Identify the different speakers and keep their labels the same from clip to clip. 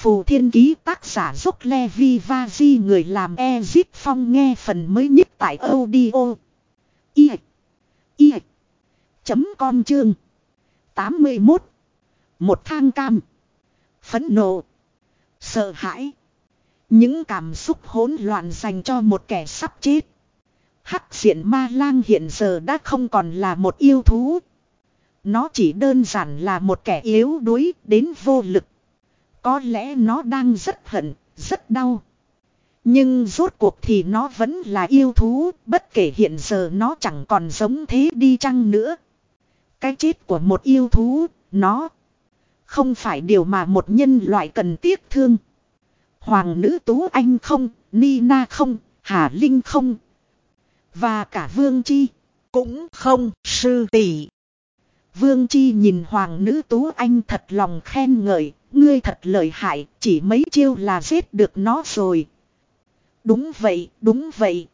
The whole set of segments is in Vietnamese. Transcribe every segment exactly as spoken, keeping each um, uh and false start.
Speaker 1: Phù Thiên Ký tác giả Dốc Levi Vaji người làm Ezip Phong nghe phần mới nhất tại audio. I. I. Chấm com chương. tám mươi mốt. Một thang cam. Phẫn nộ. Sợ hãi. Những cảm xúc hỗn loạn dành cho một kẻ sắp chết. Hắc diện ma lang hiện giờ đã không còn là một yêu thú. Nó chỉ đơn giản là một kẻ yếu đuối đến vô lực. Có lẽ nó đang rất hận, rất đau. Nhưng rốt cuộc thì nó vẫn là yêu thú, bất kể hiện giờ nó chẳng còn giống thế đi chăng nữa. Cái chết của một yêu thú, nó không phải điều mà một nhân loại cần tiếc thương. Hoàng nữ Tú Anh không, Nina không, Hà Linh không. Và cả Vương Chi cũng không, sư tỷ. Vương Chi nhìn Hoàng nữ Tú Anh thật lòng khen ngợi, ngươi thật lợi hại, chỉ mấy chiêu là giết được nó rồi. Đúng vậy, đúng vậy.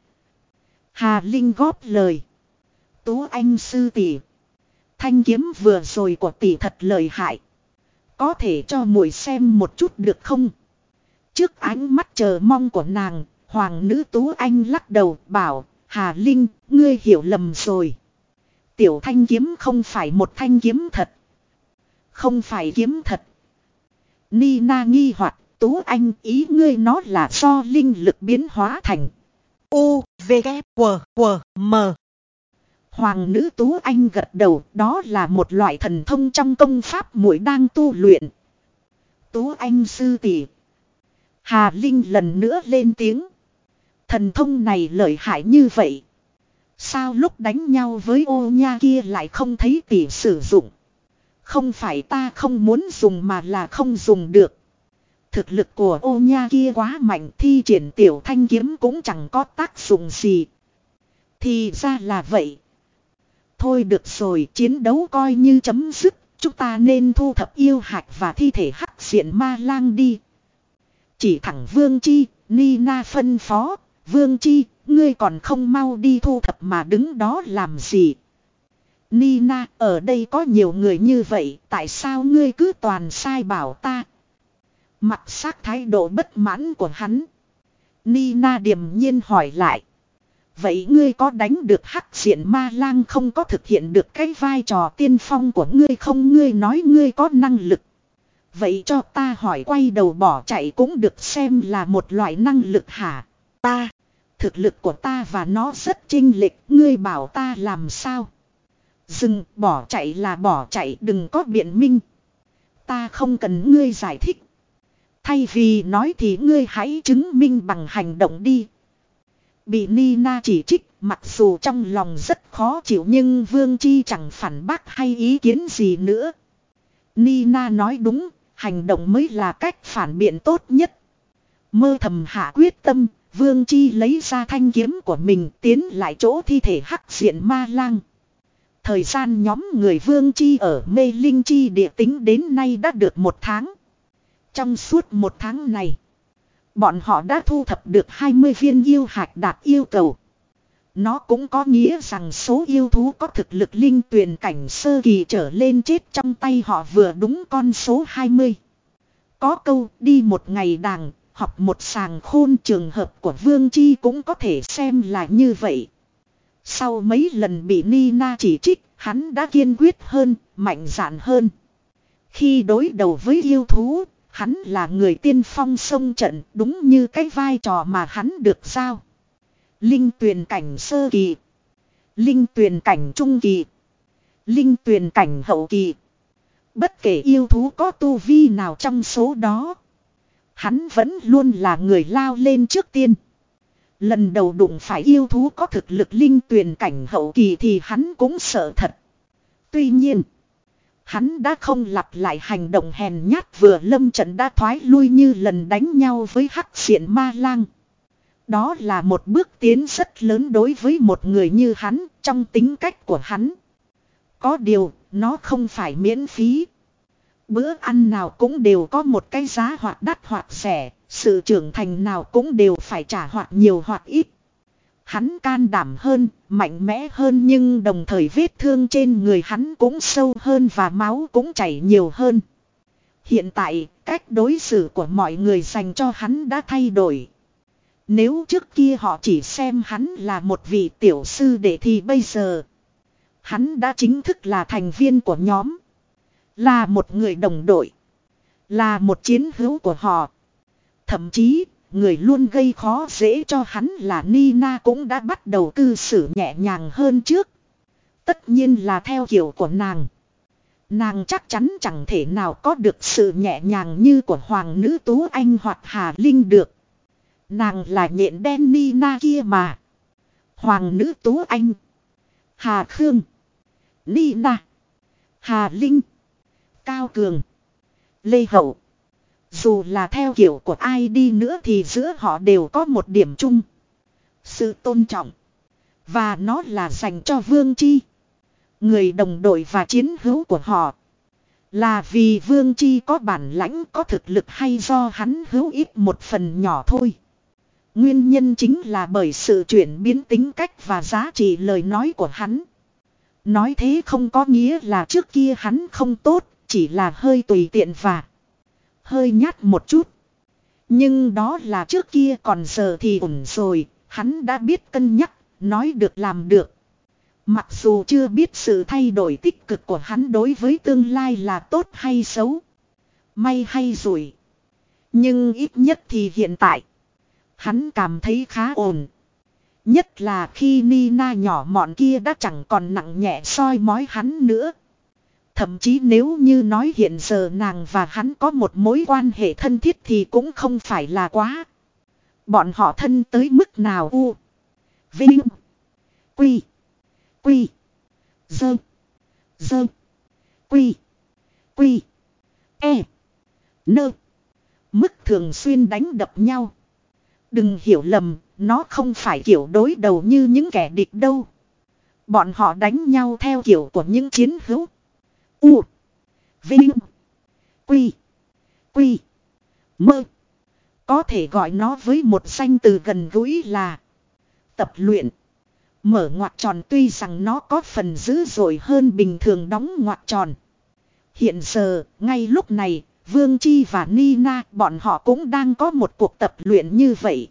Speaker 1: Hà Linh góp lời. Tú Anh sư tỷ, thanh kiếm vừa rồi của tỷ thật lợi hại. Có thể cho muội xem một chút được không? Trước ánh mắt chờ mong của nàng, Hoàng nữ Tú Anh lắc đầu bảo, Hà Linh, ngươi hiểu lầm rồi. Tiểu thanh kiếm không phải một thanh kiếm thật. Không phải kiếm thật. Nina nghi hoặc, Tú Anh ý ngươi nó là do linh lực biến hóa thành. U, V, K, W, W, M. Hoàng nữ Tú Anh gật đầu, đó là một loại thần thông trong công pháp muội đang tu luyện. Tú Anh sư tỷ. Hà Linh lần nữa lên tiếng. Thần thông này lợi hại như vậy. Sao lúc đánh nhau với ô nha kia lại không thấy tỷ sử dụng? Không phải ta không muốn dùng mà là không dùng được. Thực lực của ô nha kia quá mạnh, thi triển tiểu thanh kiếm cũng chẳng có tác dụng gì. Thì ra là vậy. Thôi được rồi, chiến đấu coi như chấm dứt. Chúng ta nên thu thập yêu hạch và thi thể hắc diện ma lang đi. Chỉ thẳng Vương Chi, Nina phân phó. Vương Chi, ngươi còn không mau đi thu thập mà đứng đó làm gì? Nina, ở đây có nhiều người như vậy, tại sao ngươi cứ toàn sai bảo ta? Mặt sắc thái độ bất mãn của hắn. Nina điềm nhiên hỏi lại. Vậy ngươi có đánh được hắc diện ma lang không, có thực hiện được cái vai trò tiên phong của ngươi không? Ngươi nói ngươi có năng lực. Vậy cho ta hỏi, quay đầu bỏ chạy cũng được xem là một loại năng lực hả? Ta, thực lực của ta và nó rất chênh lệch, ngươi bảo ta làm sao? Dừng, bỏ chạy là bỏ chạy, đừng có biện minh. Ta không cần ngươi giải thích. Thay vì nói thì ngươi hãy chứng minh bằng hành động đi. Bị Nina chỉ trích, mặc dù trong lòng rất khó chịu nhưng Vương Chi chẳng phản bác hay ý kiến gì nữa. Nina nói đúng, hành động mới là cách phản biện tốt nhất. Mơ thầm hạ quyết tâm, Vương Chi lấy ra thanh kiếm của mình tiến lại chỗ thi thể hắc diện ma lang. Thời gian nhóm người Vương Chi ở Mê Linh Chi địa tính đến nay đã được một tháng. Trong suốt một tháng này, bọn họ đã thu thập được hai mươi viên yêu hạch đạt yêu cầu. Nó cũng có nghĩa rằng số yêu thú có thực lực linh tuyền cảnh sơ kỳ trở lên chết trong tay họ vừa đúng con số hai mươi. Có câu đi một ngày đàng, học một sàng khôn, trường hợp của Vương Chi cũng có thể xem là như vậy. Sau mấy lần bị Nina chỉ trích, hắn đã kiên quyết hơn, mạnh dạn hơn. Khi đối đầu với yêu thú, hắn là người tiên phong xông trận, đúng như cái vai trò mà hắn được giao. Linh tuyền cảnh sơ kỳ, linh tuyền cảnh trung kỳ, linh tuyền cảnh hậu kỳ. Bất kể yêu thú có tu vi nào trong số đó, hắn vẫn luôn là người lao lên trước tiên. Lần đầu đụng phải yêu thú có thực lực linh tuyền cảnh hậu kỳ thì hắn cũng sợ thật. Tuy nhiên, hắn đã không lặp lại hành động hèn nhát vừa lâm trận đã thoái lui như lần đánh nhau với hắc diện ma lang. Đó là một bước tiến rất lớn đối với một người như hắn, trong tính cách của hắn. Có điều, nó không phải miễn phí. Bữa ăn nào cũng đều có một cái giá hoặc đắt hoặc rẻ, sự trưởng thành nào cũng đều phải trả hoặc nhiều hoặc ít. Hắn can đảm hơn, mạnh mẽ hơn nhưng đồng thời vết thương trên người hắn cũng sâu hơn và máu cũng chảy nhiều hơn. Hiện tại, cách đối xử của mọi người dành cho hắn đã thay đổi. Nếu trước kia họ chỉ xem hắn là một vị tiểu sư đệ thì bây giờ hắn đã chính thức là thành viên của nhóm. Là một người đồng đội. Là một chiến hữu của họ. Thậm chí, người luôn gây khó dễ cho hắn là Nina cũng đã bắt đầu cư xử nhẹ nhàng hơn trước. Tất nhiên là theo kiểu của nàng. Nàng chắc chắn chẳng thể nào có được sự nhẹ nhàng như của Hoàng nữ Tú Anh hoặc Hà Linh được. Nàng là nhện đen Nina kia mà. Hoàng nữ Tú Anh, Hà Khương, Nina, Hà Linh, Cao Cường, Lê Hậu. Dù là theo kiểu của ai đi nữa thì giữa họ đều có một điểm chung. Sự tôn trọng. Và nó là dành cho Vương Chi. Người đồng đội và chiến hữu của họ. Là vì Vương Chi có bản lãnh có thực lực hay do hắn hữu ít một phần nhỏ thôi. Nguyên nhân chính là bởi sự chuyển biến tính cách và giá trị lời nói của hắn. Nói thế không có nghĩa là trước kia hắn không tốt, chỉ là hơi tùy tiện và hơi nhát một chút. Nhưng đó là trước kia, còn giờ thì ổn rồi, hắn đã biết cân nhắc, nói được làm được. Mặc dù chưa biết sự thay đổi tích cực của hắn đối với tương lai là tốt hay xấu, may hay rủi. Nhưng ít nhất thì hiện tại, hắn cảm thấy khá ổn. Nhất là khi Nina nhỏ mọn kia đã chẳng còn nặng nhẹ soi mói hắn nữa. Thậm chí nếu như nói hiện giờ nàng và hắn có một mối quan hệ thân thiết thì cũng không phải là quá. Bọn họ thân tới mức nào? U, Vinh, Quy, Quy, Dơ, Dơ, Quy, Quy, E, Nơ. Mức thường xuyên đánh đập nhau. Đừng hiểu lầm, nó không phải kiểu đối đầu như những kẻ địch đâu. Bọn họ đánh nhau theo kiểu của những chiến hữu. U, Vinh, Quy, Quy, Mơ. Có thể gọi nó với một danh từ gần gũi là tập luyện. Mở ngoặc tròn tuy rằng nó có phần dữ dội hơn bình thường đóng ngoặc tròn. Hiện giờ, ngay lúc này, Vương Chi và Nina bọn họ cũng đang có một cuộc tập luyện như vậy.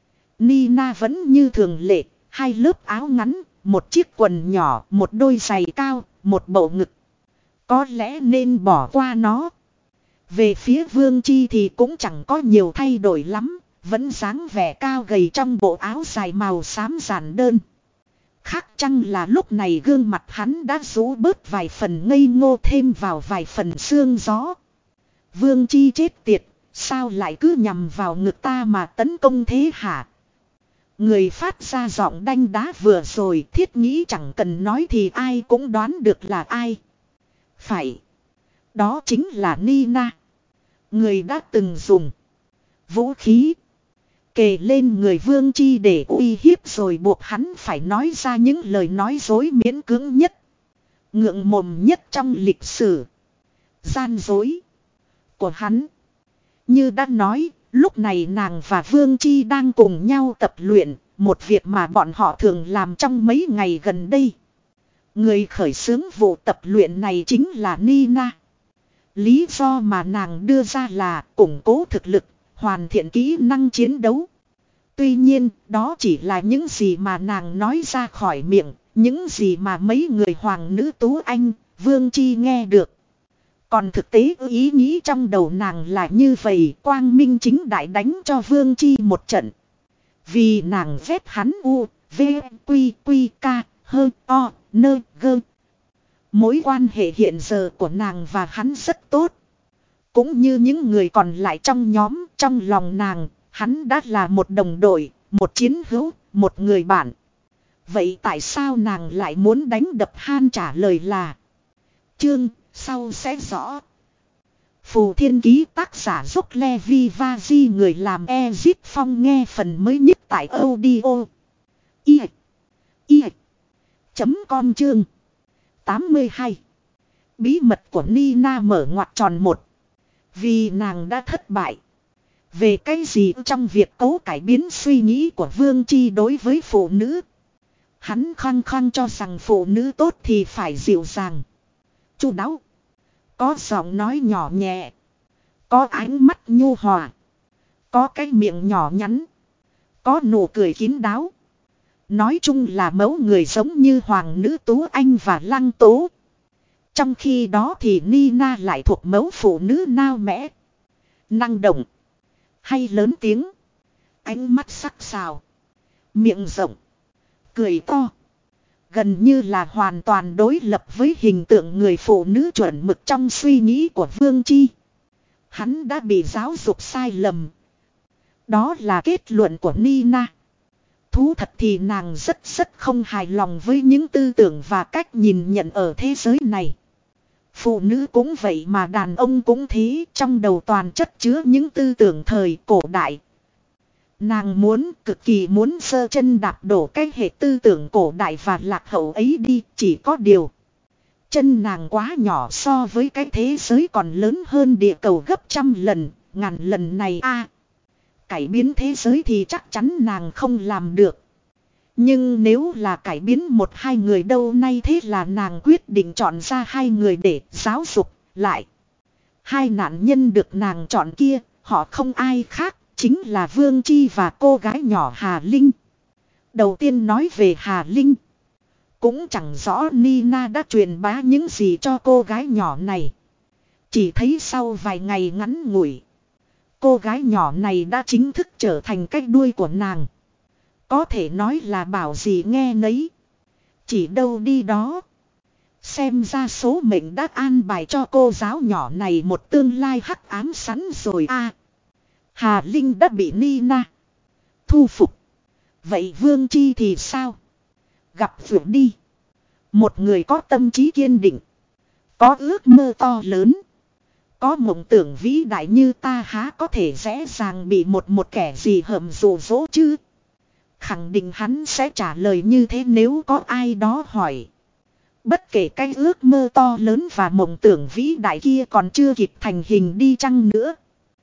Speaker 1: Nina vẫn như thường lệ, hai lớp áo ngắn, một chiếc quần nhỏ, một đôi giày cao, một bầu ngực. Có lẽ nên bỏ qua nó. Về phía Vương Chi thì cũng chẳng có nhiều thay đổi lắm, vẫn dáng vẻ cao gầy trong bộ áo dài màu xám giản đơn. Khác chăng là lúc này gương mặt hắn đã rũ bớt vài phần ngây ngô, thêm vào vài phần sương gió. Vương Chi chết tiệt, sao lại cứ nhằm vào ngực ta mà tấn công thế hả? Người phát ra giọng đanh đá vừa rồi thiết nghĩ chẳng cần nói thì ai cũng đoán được là ai. Phải. Đó chính là Nina. Người đã từng dùng vũ khí kề lên người Vương Chi để uy hiếp rồi buộc hắn phải nói ra những lời nói dối miễn cưỡng nhất, ngượng mồm nhất trong lịch sử. Gian dối của hắn. Như đã nói, lúc này nàng và Vương Chi đang cùng nhau tập luyện, một việc mà bọn họ thường làm trong mấy ngày gần đây. Người khởi xướng vụ tập luyện này chính là Nina. Lý do mà nàng đưa ra là củng cố thực lực, hoàn thiện kỹ năng chiến đấu. Tuy nhiên, đó chỉ là những gì mà nàng nói ra khỏi miệng, những gì mà mấy người Hoàng nữ Tú Anh, Vương Chi nghe được. Còn thực tế ý nghĩ trong đầu nàng là như vậy, quang minh chính đại đánh cho Vương Chi một trận. Vì nàng vét hắn u, v, quy, quy, k, hơ, o, nơ, gơ. Mối quan hệ hiện giờ của nàng và hắn rất tốt. Cũng như những người còn lại trong nhóm, trong lòng nàng, hắn đã là một đồng đội, một chiến hữu, một người bạn. Vậy tại sao nàng lại muốn đánh đập Han? Trả lời là chương sau sẽ rõ. Phù Thiên Ký tác giả Dốc Levi Vaji, người làm Ezip Phong, nghe phần mới nhất tại audio i i chấm com chương tám mươi hai. Bí mật của Nina mở ngoặc tròn một. Vì nàng đã thất bại. Về cái gì trong việc cố cải biến suy nghĩ của Vương Chi đối với phụ nữ. Hắn khăng khăng cho rằng phụ nữ tốt thì phải dịu dàng, chu đáo, có giọng nói nhỏ nhẹ, Có ánh mắt nhu hòa. Có cái miệng nhỏ nhắn. Có nụ cười kín đáo. Nói chung là mẫu người giống như hoàng nữ Tú Anh và Lăng Tố. Trong khi đó thì Nina lại thuộc mẫu phụ nữ nao mẽ. Năng động. Hay lớn tiếng. Ánh mắt sắc sảo. Miệng rộng. Cười to. Gần như là hoàn toàn đối lập với hình tượng người phụ nữ chuẩn mực trong suy nghĩ của Vương Chi. Hắn đã bị giáo dục sai lầm. Đó là kết luận của Nina. Thú thật thì nàng rất rất không hài lòng với những tư tưởng và cách nhìn nhận ở thế giới này. Phụ nữ cũng vậy mà đàn ông cũng thế, trong đầu toàn chất chứa những tư tưởng thời cổ đại. Nàng muốn, cực kỳ muốn sơ chân đạp đổ cái hệ tư tưởng cổ đại và lạc hậu ấy đi, chỉ có điều. Chân nàng quá nhỏ so với cái thế giới còn lớn hơn địa cầu gấp trăm lần, ngàn lần này a. Cải biến thế giới thì chắc chắn nàng không làm được. Nhưng nếu là cải biến một hai người đâu nay thế là nàng quyết định chọn ra hai người để giáo dục lại. Hai nạn nhân được nàng chọn kia, họ không ai khác, chính là Vương Chi và cô gái nhỏ Hà Linh. Đầu tiên nói về Hà Linh. Cũng chẳng rõ Nina đã truyền bá những gì cho cô gái nhỏ này. Chỉ thấy sau vài ngày ngắn ngủi, cô gái nhỏ này đã chính thức trở thành cái đuôi của nàng. Có thể nói là bảo gì nghe nấy. Chỉ đâu đi đó. Xem ra số mệnh đã an bài cho cô giáo nhỏ này một tương lai hắc ám sẵn rồi a. Hà Linh đã bị Nina thu phục. Vậy Vương Chi thì sao? Gặp vượt đi. Một người có tâm trí kiên định. Có ước mơ to lớn. Có mộng tưởng vĩ đại như ta há có thể dễ dàng bị một một kẻ gì hầm dụ dỗ chứ? Khẳng định hắn sẽ trả lời như thế nếu có ai đó hỏi. Bất kể cái ước mơ to lớn và mộng tưởng vĩ đại kia còn chưa kịp thành hình đi chăng nữa.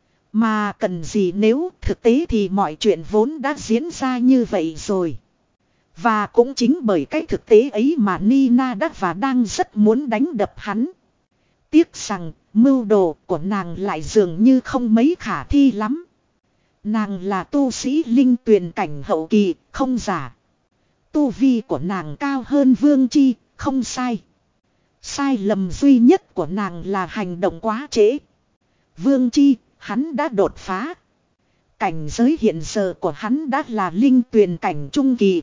Speaker 1: Mà cần gì nếu thực tế thì mọi chuyện vốn đã diễn ra như vậy rồi. Và cũng chính bởi cái thực tế ấy mà Nina đã và đang rất muốn đánh đập hắn. Tiếc rằng mưu đồ của nàng lại dường như không mấy khả thi lắm. Nàng là tu sĩ linh tuyền cảnh hậu kỳ, không giả. Tu vi của nàng cao hơn Vương Chi, không sai. Sai lầm duy nhất của nàng là hành động quá trễ. Vương Chi, hắn đã đột phá. Cảnh giới hiện giờ của hắn đã là linh tuyền cảnh trung kỳ.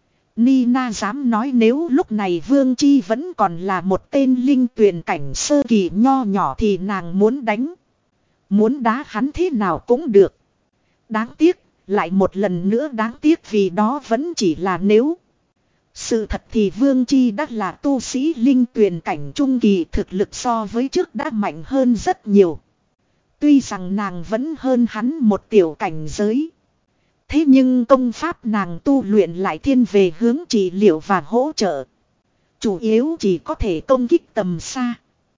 Speaker 1: Nina dám nói nếu lúc này Vương Chi vẫn còn là một tên linh tuyền cảnh sơ kỳ nho nhỏ thì nàng muốn đánh. Muốn đá hắn thế nào cũng được. Đáng tiếc, lại một lần nữa đáng tiếc vì đó vẫn chỉ là nếu. Sự thật thì Vương Chi đã là tu sĩ linh tuyền cảnh trung kỳ, thực lực so với trước đã mạnh hơn rất nhiều. Tuy rằng nàng vẫn hơn hắn một tiểu cảnh giới. Thế nhưng công pháp nàng tu luyện lại thiên về hướng trị liệu và hỗ trợ. Chủ yếu chỉ có thể công kích tầm xa.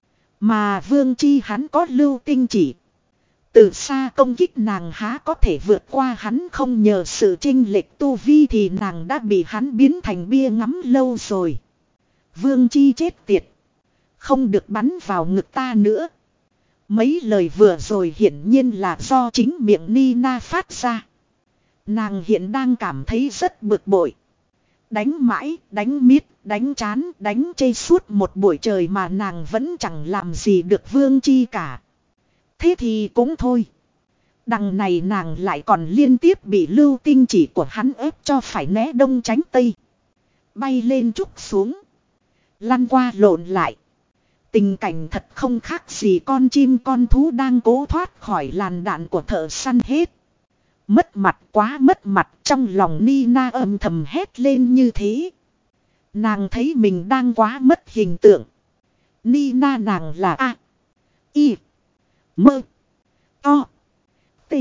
Speaker 1: Mà Vương Chi hắn có lưu tinh chỉ. Từ xa công kích nàng há có thể vượt qua hắn, không nhờ sự chênh lệch tu vi thì nàng đã bị hắn biến thành bia ngắm lâu rồi. Vương Chi chết tiệt. Không được bắn vào ngực ta nữa. Mấy lời vừa rồi hiển nhiên là do chính miệng Nina phát ra. Nàng hiện đang cảm thấy rất bực bội. Đánh mãi, đánh miết, đánh chán, đánh chê suốt một buổi trời mà nàng vẫn chẳng làm gì được Vương Chi cả. Thế thì cũng thôi. Đằng này nàng lại còn liên tiếp bị lưu tinh chỉ của hắn ép cho phải né đông tránh tây. Bay lên trúc xuống. Lăn qua lộn lại. Tình cảnh thật không khác gì con chim con thú đang cố thoát khỏi làn đạn của thợ săn hết. Mất mặt quá mất mặt, trong lòng Nina âm thầm hét lên như thế. Nàng thấy mình đang quá mất hình tượng. Nina nàng là A. I. Mơ. O. T.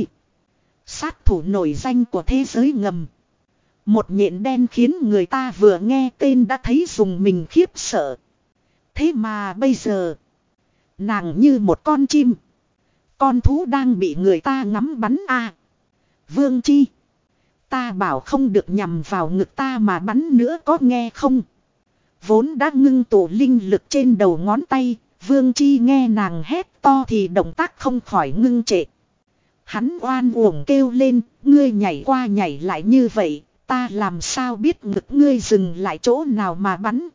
Speaker 1: Sát thủ nổi danh của thế giới ngầm. Một nhện đen khiến người ta vừa nghe tên đã thấy dùng mình khiếp sợ. Thế mà bây giờ, nàng như một con chim. Con thú đang bị người ta ngắm bắn a. Vương Chi, ta bảo không được nhằm vào ngực ta mà bắn nữa có nghe không? Vốn đã ngưng tụ linh lực trên đầu ngón tay, Vương Chi nghe nàng hét to thì động tác không khỏi ngưng trệ. Hắn oan uổng kêu lên, ngươi nhảy qua nhảy lại như vậy, ta làm sao biết ngực ngươi dừng lại chỗ nào mà bắn.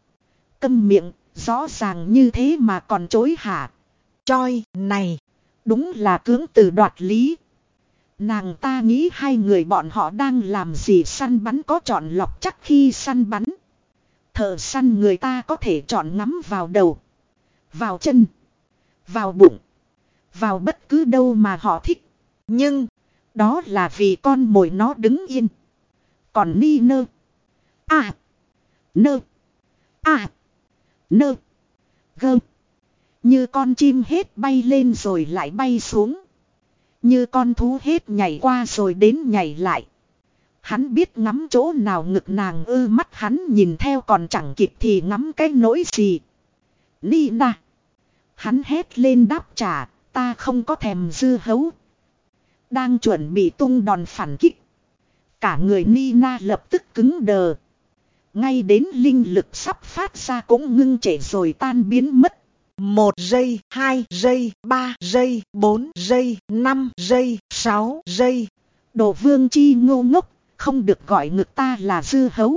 Speaker 1: Câm miệng, rõ ràng như thế mà còn chối hả. Choi, này, đúng là cưỡng từ đoạt lý. Nàng ta nghĩ hai người bọn họ đang làm gì săn bắn có chọn lọc chắc khi săn bắn. Thợ săn người ta có thể chọn ngắm vào đầu, vào chân, vào bụng, vào bất cứ đâu mà họ thích. Nhưng, đó là vì con mồi nó đứng yên. Còn ni nơ. À. Nơ. À. Nơ. Gơ. Như con chim hết bay lên rồi lại bay xuống. Như con thú hết nhảy qua rồi đến nhảy lại. Hắn biết ngắm chỗ nào ngực nàng ư, mắt hắn nhìn theo còn chẳng kịp thì ngắm cái nỗi gì. Nina. Hắn hét lên đáp trả, ta không có thèm dưa hấu. Đang chuẩn bị tung đòn phản kích. Cả người Nina lập tức cứng đờ. Ngay đến linh lực sắp phát ra cũng ngưng trệ rồi tan biến mất. Một giây, hai giây, ba giây, bốn giây, năm giây, sáu giây. Đồ Vương Chi ngô ngốc, không được gọi ngực ta là dưa hấu.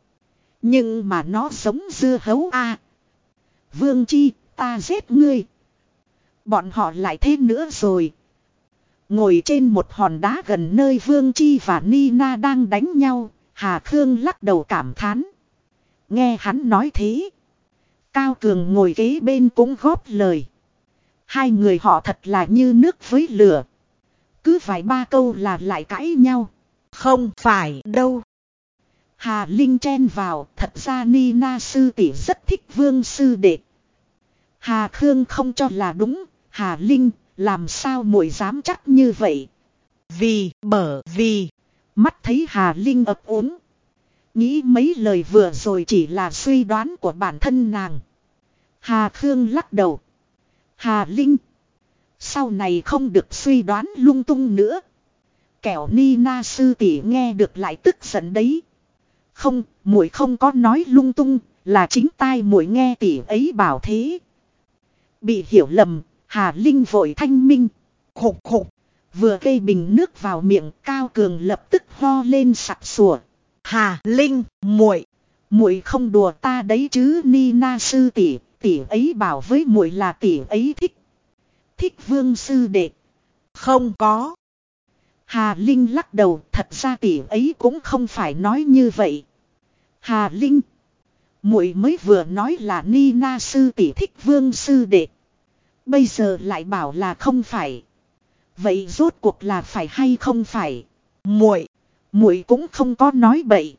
Speaker 1: Nhưng mà nó giống dưa hấu à. Vương Chi, ta giết ngươi. Bọn họ lại thế nữa rồi. Ngồi trên một hòn đá gần nơi Vương Chi và Nina đang đánh nhau, Hà Khương lắc đầu cảm thán. Nghe hắn nói thế, Cao Cường ngồi kế bên cũng góp lời. Hai người họ thật là như nước với lửa. Cứ vài ba câu là lại cãi nhau. Không phải đâu. Hà Linh chen vào, thật ra Nina sư tỷ rất thích Vương sư đệ. Hà Khương không cho là đúng, Hà Linh, làm sao muội dám chắc như vậy? Vì, bởi vì, mắt thấy Hà Linh ấp úng. Nghĩ mấy lời vừa rồi chỉ là suy đoán của bản thân nàng. Hà Khương lắc đầu. Hà Linh, sau này không được suy đoán lung tung nữa. Kẻo Nina sư tỷ nghe được lại tức giận đấy. Không, muội không có nói lung tung, là chính tai muội nghe tỷ ấy bảo thế. Bị hiểu lầm, Hà Linh vội thanh minh. Khục khục, vừa cây bình nước vào miệng, Cao Cường lập tức ho lên sặc sủa. Hà Linh, muội, muội không đùa ta đấy chứ Nina sư tỷ, tỷ ấy bảo với muội là tỷ ấy thích. Thích Vương sư đệ. Không có. Hà Linh lắc đầu, thật ra tỷ ấy cũng không phải nói như vậy. Hà Linh, muội mới vừa nói là Nina sư tỷ thích Vương sư đệ. Bây giờ lại bảo là không phải. Vậy rốt cuộc là phải hay không phải? Muội, muội cũng không có nói bậy.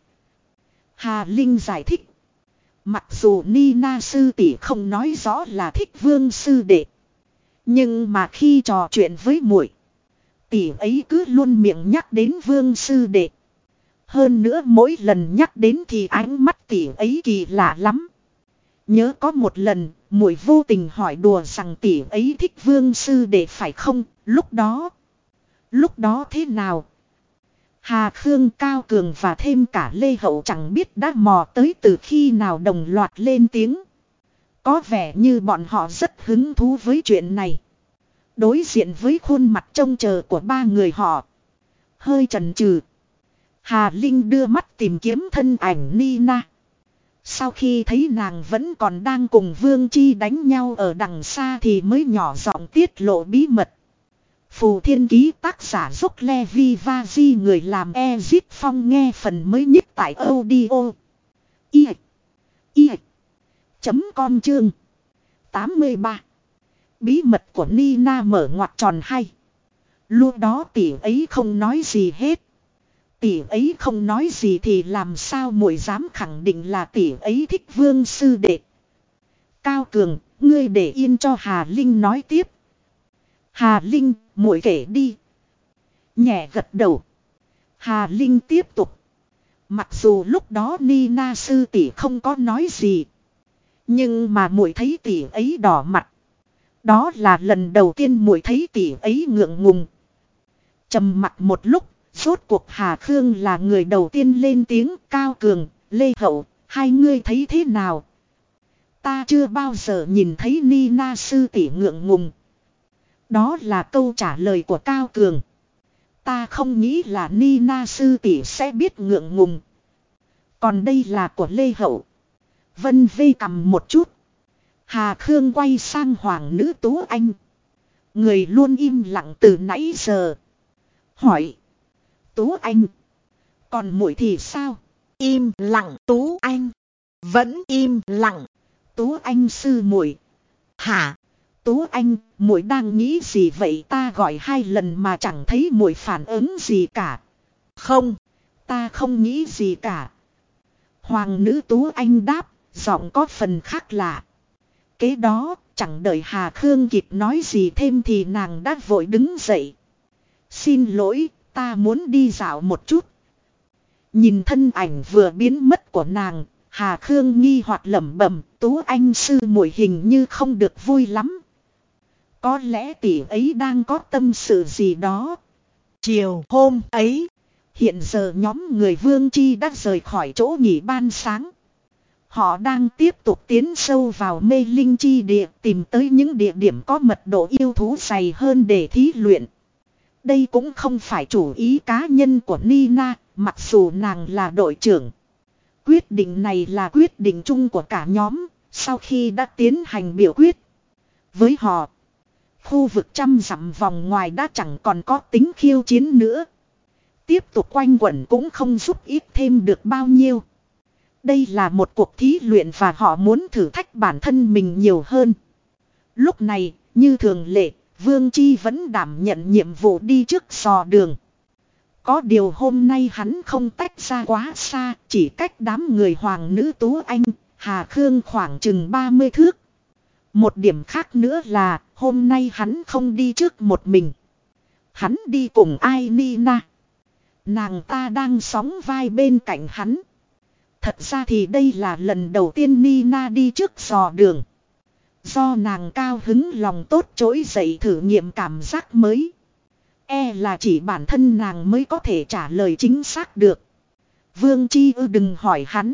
Speaker 1: Hà Linh giải thích. Mặc dù Nina sư tỷ không nói rõ là thích Vương sư đệ, nhưng mà khi trò chuyện với muội, tỷ ấy cứ luôn miệng nhắc đến Vương sư đệ. Hơn nữa mỗi lần nhắc đến thì ánh mắt tỷ ấy kỳ lạ lắm. Nhớ có một lần, muội vô tình hỏi đùa rằng tỷ ấy thích Vương sư đệ phải không, lúc đó. Lúc đó thế nào? Hà Khương, Cao Cường và thêm cả Lê Hậu chẳng biết đã mò tới từ khi nào đồng loạt lên tiếng. Có vẻ như bọn họ rất hứng thú với chuyện này. Đối diện với khuôn mặt trông chờ của ba người họ, hơi chần chừ, Hà Linh đưa mắt tìm kiếm thân ảnh Nina. Sau khi thấy nàng vẫn còn đang cùng Vương Chi đánh nhau ở đằng xa thì mới nhỏ giọng tiết lộ bí mật. Phù Thiên Ký tác giả Dốc Levi Vaji, người làm Ezip Phong nghe phần mới nhất tại audio. I. I. Chấm com chương tám mươi ba. Bí mật của Nina mở ngoặc tròn hay. Lúc đó tỷ ấy không nói gì hết. Tỷ ấy không nói gì thì làm sao muội dám khẳng định là tỷ ấy thích Vương sư đệ. Cao Cường, ngươi để yên cho Hà Linh nói tiếp. Hà Linh, muội kể đi. Nhẹ gật đầu. Hà Linh tiếp tục. Mặc dù lúc đó Nina sư tỷ không có nói gì, nhưng mà muội thấy tỷ ấy đỏ mặt. Đó là lần đầu tiên muội thấy tỷ ấy ngượng ngùng. Trầm mặc một lúc, rốt cuộc Hà Khương là người đầu tiên lên tiếng. Cao Cường, Lê Hậu, hai ngươi thấy thế nào? Ta chưa bao giờ nhìn thấy Nina sư tỷ ngượng ngùng. Đó là câu trả lời của Cao Cường. Ta không nghĩ là Nina sư tỷ sẽ biết ngượng ngùng. Còn đây là của Lê Hậu. Vân vê cầm một chút. Hà Khương quay sang Hoàng nữ Tú Anh. Người luôn im lặng từ nãy giờ. Hỏi. Tú Anh. Còn muội thì sao?
Speaker 2: Im lặng. Tú Anh. Vẫn im lặng.
Speaker 1: Tú Anh sư muội.
Speaker 2: Hả?
Speaker 1: Tú Anh, muội đang nghĩ gì vậy? Ta gọi hai lần mà chẳng thấy muội phản ứng gì cả.
Speaker 2: Không.
Speaker 1: Ta không nghĩ gì cả. Hoàng nữ Tú Anh đáp, giọng có phần khác lạ. Kế đó, chẳng đợi Hà Khương kịp nói gì thêm thì nàng đã vội đứng dậy. Xin lỗi, ta muốn đi dạo một chút. Nhìn thân ảnh vừa biến mất của nàng, Hà Khương nghi hoặc lẩm bẩm, Tú Anh sư muội hình như không được vui lắm. Có lẽ tỷ ấy đang có tâm sự gì đó.
Speaker 2: Chiều hôm ấy,
Speaker 1: hiện giờ nhóm người Vương Chi đã rời khỏi chỗ nghỉ ban sáng. Họ đang tiếp tục tiến sâu vào mê linh chi địa, tìm tới những địa điểm có mật độ yêu thú dày hơn để thí luyện. Đây cũng không phải chủ ý cá nhân của Nina, mặc dù nàng là đội trưởng. Quyết định này là quyết định chung của cả nhóm, sau khi đã tiến hành biểu quyết. Với họ, khu vực trăm dặm vòng ngoài đã chẳng còn có tính khiêu chiến nữa. Tiếp tục quanh quẩn cũng không giúp ích thêm được bao nhiêu. Đây là một cuộc thí luyện và họ muốn thử thách bản thân mình nhiều hơn. Lúc này, như thường lệ, Vương Chi vẫn đảm nhận nhiệm vụ đi trước dò đường. Có điều hôm nay hắn không tách ra quá xa, chỉ cách đám người Hoàng nữ Tú Anh, Hà Khương khoảng chừng ba mươi thước. Một điểm khác nữa là, hôm nay hắn không đi trước một mình. Hắn đi cùng ai Nina. Nàng ta đang sóng vai bên cạnh hắn. Thật ra thì đây là lần đầu tiên Nina đi trước dò đường. Do nàng cao hứng lòng tốt trỗi dậy thử nghiệm cảm giác mới. E là chỉ bản thân nàng mới có thể trả lời chính xác được. Vương Chi ư đừng hỏi hắn.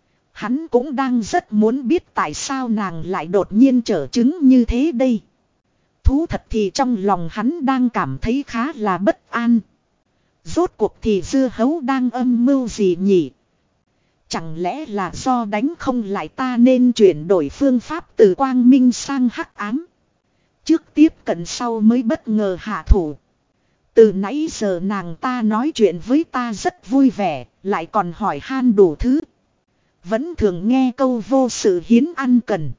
Speaker 1: Hắn cũng đang rất muốn biết tại sao nàng lại đột nhiên trở chứng như thế đây. Thú thật thì trong lòng hắn đang cảm thấy khá là bất an. Rốt cuộc thì dưa hấu đang âm mưu gì nhỉ? Chẳng lẽ là do đánh không lại ta nên chuyển đổi phương pháp từ quang minh sang hắc ám? Trước tiếp cận sau mới bất ngờ hạ thủ. Từ nãy giờ nàng ta nói chuyện với ta rất vui vẻ, lại còn hỏi han đủ thứ. Vẫn thường nghe câu vô sự hiến ăn cần.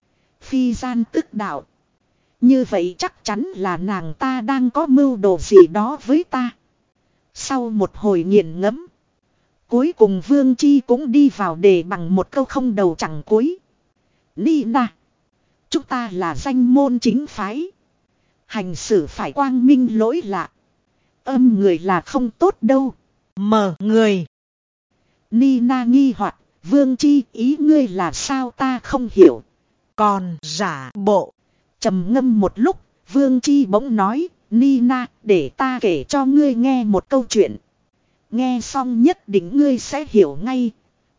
Speaker 1: Phi gian tức đạo. Như vậy chắc chắn là nàng ta đang có mưu đồ gì đó với ta. Sau một hồi nghiền ngẫm, cuối cùng Vương Chi cũng đi vào đề bằng một câu không đầu chẳng cuối. Nina, chúng ta là danh môn chính phái. Hành xử phải quang minh lỗi lạc. Âm người là không tốt đâu.
Speaker 2: Mờ người.
Speaker 1: Nina nghi hoặc, Vương Chi ý ngươi là sao ta không hiểu.
Speaker 2: Còn giả bộ.
Speaker 1: Trầm ngâm một lúc, Vương Chi bỗng nói, Nina, để ta kể cho ngươi nghe một câu chuyện. Nghe xong nhất định ngươi sẽ hiểu ngay.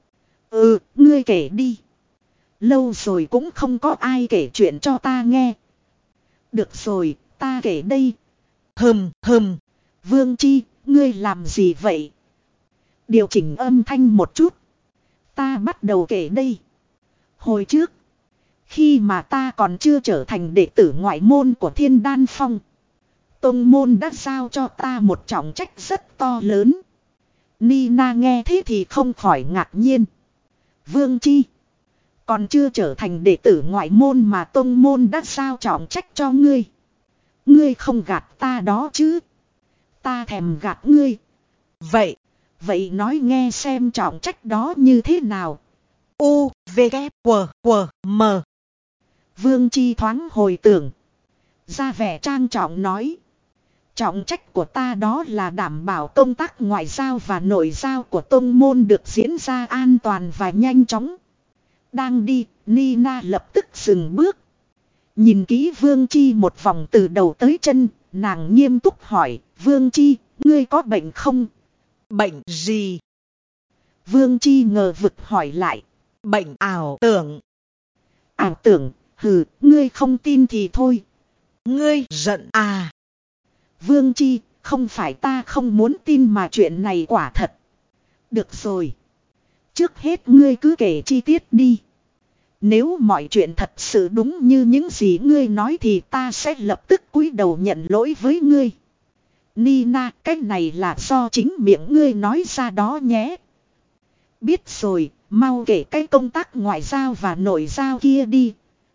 Speaker 1: Ừ, ngươi kể đi. Lâu rồi cũng không có ai kể chuyện cho ta nghe. Được rồi, ta kể đây.
Speaker 2: Hừm, hừm.
Speaker 1: Vương Chi, ngươi làm gì vậy? Điều chỉnh âm thanh một chút. Ta bắt đầu kể đây. Hồi trước, khi mà ta còn chưa trở thành đệ tử ngoại môn của Thiên Đan Phong, tông môn đã giao cho ta một trọng trách rất to lớn. Nina nghe thế thì không khỏi ngạc nhiên. Vương Chi, còn chưa trở thành đệ tử ngoại môn mà tông môn đã giao trọng trách cho ngươi. Ngươi không gạt ta đó chứ? Ta thèm gạt ngươi.
Speaker 2: Vậy,
Speaker 1: vậy nói nghe xem trọng trách đó như thế nào.
Speaker 2: U, V, K, W, W, M.
Speaker 1: Vương Chi thoáng hồi tưởng, ra vẻ trang trọng nói. Trọng trách của ta đó là đảm bảo công tác ngoại giao và nội giao của tông môn được diễn ra an toàn và nhanh chóng. Đang đi, Nina lập tức dừng bước. Nhìn kỹ Vương Chi một vòng từ đầu tới chân, nàng nghiêm túc hỏi, Vương Chi, ngươi có bệnh không?
Speaker 2: Bệnh gì?
Speaker 1: Vương Chi ngờ vực hỏi lại.
Speaker 2: Bệnh ảo tưởng.
Speaker 1: Ảo tưởng, hừ, ngươi không tin thì thôi.
Speaker 2: Ngươi giận à?
Speaker 1: Vương Chi, không phải ta không muốn tin mà chuyện này quả thật. Được rồi. Trước hết ngươi cứ kể chi tiết đi. Nếu mọi chuyện thật sự đúng như những gì ngươi nói thì ta sẽ lập tức cúi đầu nhận lỗi với ngươi. Nina, cái này là do chính miệng ngươi nói ra đó nhé. Biết rồi, mau kể cái công tác ngoại giao và nội giao kia đi.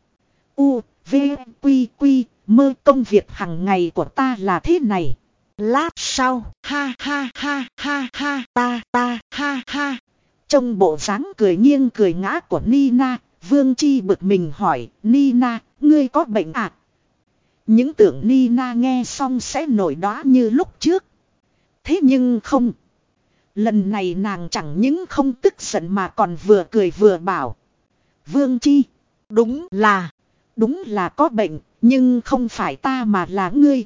Speaker 1: U, V, Quy, Quy, mơ công việc hàng ngày của ta là thế này.
Speaker 2: Lát sau, ha ha ha ha ha, ta ta ha ha.
Speaker 1: Trong bộ dáng cười nghiêng cười ngã của Nina, Vương Chi bực mình hỏi, Nina, ngươi có bệnh à? Những tưởng Nina nghe xong sẽ nổi đóa như lúc trước. Thế nhưng không. Lần này nàng chẳng những không tức giận mà còn vừa cười vừa bảo. Vương Chi,
Speaker 2: Đúng là,
Speaker 1: đúng là có bệnh, nhưng không phải ta mà là ngươi.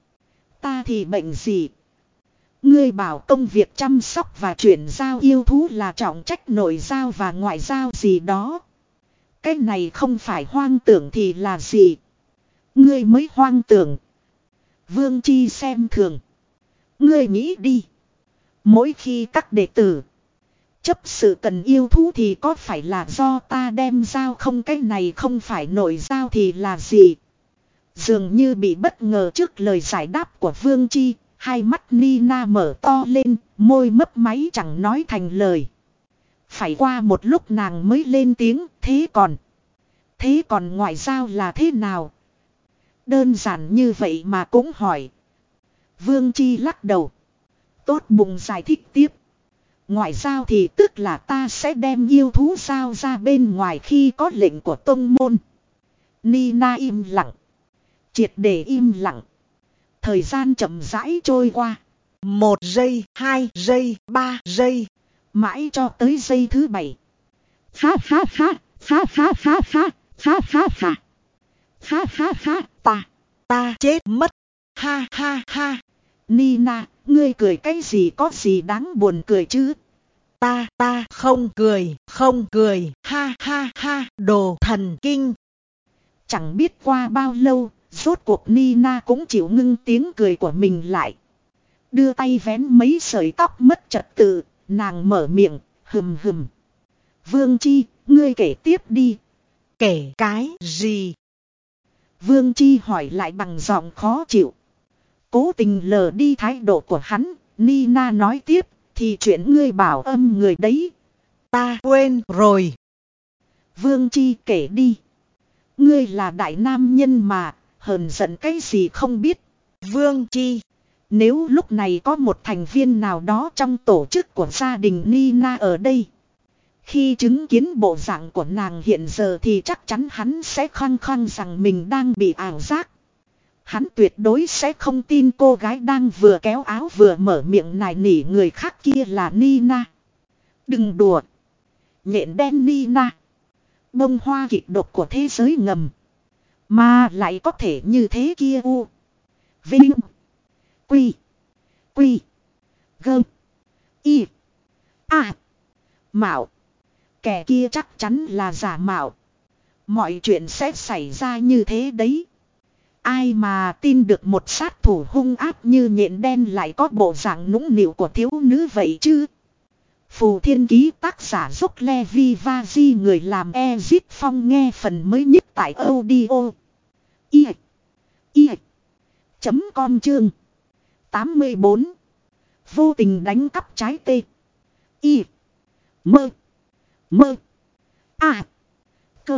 Speaker 1: Ta thì bệnh gì? Ngươi bảo công việc chăm sóc và chuyển giao yêu thú là trọng trách nội giao và ngoại giao gì đó. Cái này không phải hoang tưởng thì là gì? Ngươi mới hoang tưởng. Vương Chi xem thường. Ngươi nghĩ đi. Mỗi khi các đệ tử chấp sự cần yêu thú thì có phải là do ta đem giao không, cái này không phải nội giao thì là gì? Dường như bị bất ngờ trước lời giải đáp của Vương Chi, hai mắt Nina mở to lên, môi mấp máy chẳng nói thành lời. Phải qua một lúc nàng mới lên tiếng, thế còn? Thế còn ngoại giao là thế nào? Đơn giản như vậy mà cũng hỏi. Vương Chi lắc đầu. Tốt bụng giải thích tiếp. Ngoại giao thì tức là ta sẽ đem yêu thú giao ra bên ngoài khi có lệnh của tông môn. Nina im lặng. Triệt để im lặng. Thời gian chậm rãi trôi qua.
Speaker 2: một giây, hai giây, ba giây.
Speaker 1: Mãi cho tới giây thứ bảy. Ha ha ha, ha ha ha ha, ha ha ha. Ha ha ha, ta,
Speaker 2: Ta chết mất. Ha ha ha.
Speaker 1: Nina, ngươi cười cái gì, có gì đáng buồn cười chứ?
Speaker 2: Ta, ta không cười, không cười. Ha ha ha, đồ thần kinh.
Speaker 1: Chẳng biết qua bao lâu, rốt cuộc Nina cũng chịu ngưng tiếng cười của mình lại. Đưa tay vén mấy sợi tóc mất trật tự, nàng mở miệng, hừm hừm. Vương Chi, ngươi kể tiếp đi.
Speaker 2: Kể cái gì?
Speaker 1: Vương Chi hỏi lại bằng giọng khó chịu. Cố tình lờ đi thái độ của hắn, Nina nói tiếp, thì chuyện ngươi bảo âm người đấy.
Speaker 2: Ta quên rồi.
Speaker 1: Vương Chi kể đi. Ngươi là đại nam nhân mà, hờn giận cái gì không biết.
Speaker 2: Vương Chi.
Speaker 1: Nếu lúc này có một thành viên nào đó trong tổ chức của gia đình Nina ở đây. Khi chứng kiến bộ dạng của nàng hiện giờ thì chắc chắn hắn sẽ khăng khăng rằng mình đang bị ảo giác. Hắn tuyệt đối sẽ không tin cô gái đang vừa kéo áo vừa mở miệng nài nỉ người khác kia là Nina. Đừng đùa. Nhện đen Nina. Bông hoa kịch độc của thế giới ngầm. Mà lại có thể như thế kia u. Vinh. Quy. Quy. Gơ. Y. À. Mạo. Kẻ kia chắc chắn là giả mạo. Mọi chuyện sẽ xảy ra như thế đấy. Ai mà tin được một sát thủ hung ác như nhện đen lại có bộ dạng nũng nịu của thiếu nữ vậy chứ? Phù Thiên Ký tác giả Dốc Levi Vaji, người làm Ezit Phong, nghe phần mới nhất tại audio. I. I. Chấm com chương. tám mươi bốn. Vô tình đánh cắp trái tê. I. Mơ. Mơ. À. Cơ.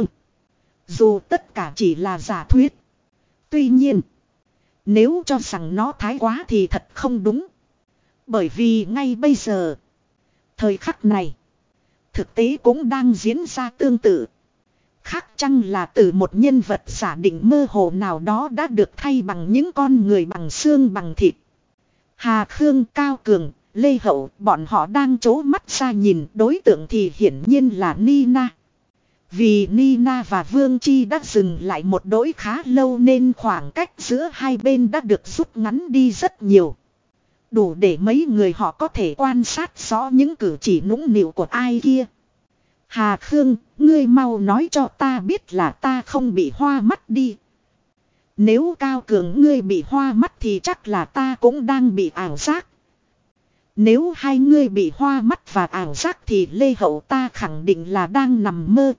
Speaker 1: Dù tất cả chỉ là giả thuyết. Tuy nhiên. Nếu cho rằng nó thái quá thì thật không đúng. Bởi vì ngay bây giờ. Thời khắc này. Thực tế cũng đang diễn ra tương tự. Khác chăng là từ một nhân vật giả định mơ hồ nào đó đã được thay bằng những con người bằng xương bằng thịt. Hà Khương, Cao Cường, Lê Hậu, bọn họ đang trố mắt ra nhìn, đối tượng thì hiển nhiên là Nina. Vì Nina và Vương Chi đã dừng lại một đối khá lâu nên khoảng cách giữa hai bên đã được rút ngắn đi rất nhiều. Đủ để mấy người họ có thể quan sát rõ những cử chỉ nũng nịu của ai kia. Hà Khương, ngươi mau nói cho ta biết là ta không bị hoa mắt đi. Nếu Cao Cường ngươi bị hoa mắt thì chắc là ta cũng đang bị ảo giác. Nếu hai ngươi bị hoa mắt và ảo giác thì Lê Hậu ta khẳng định là đang nằm mơ.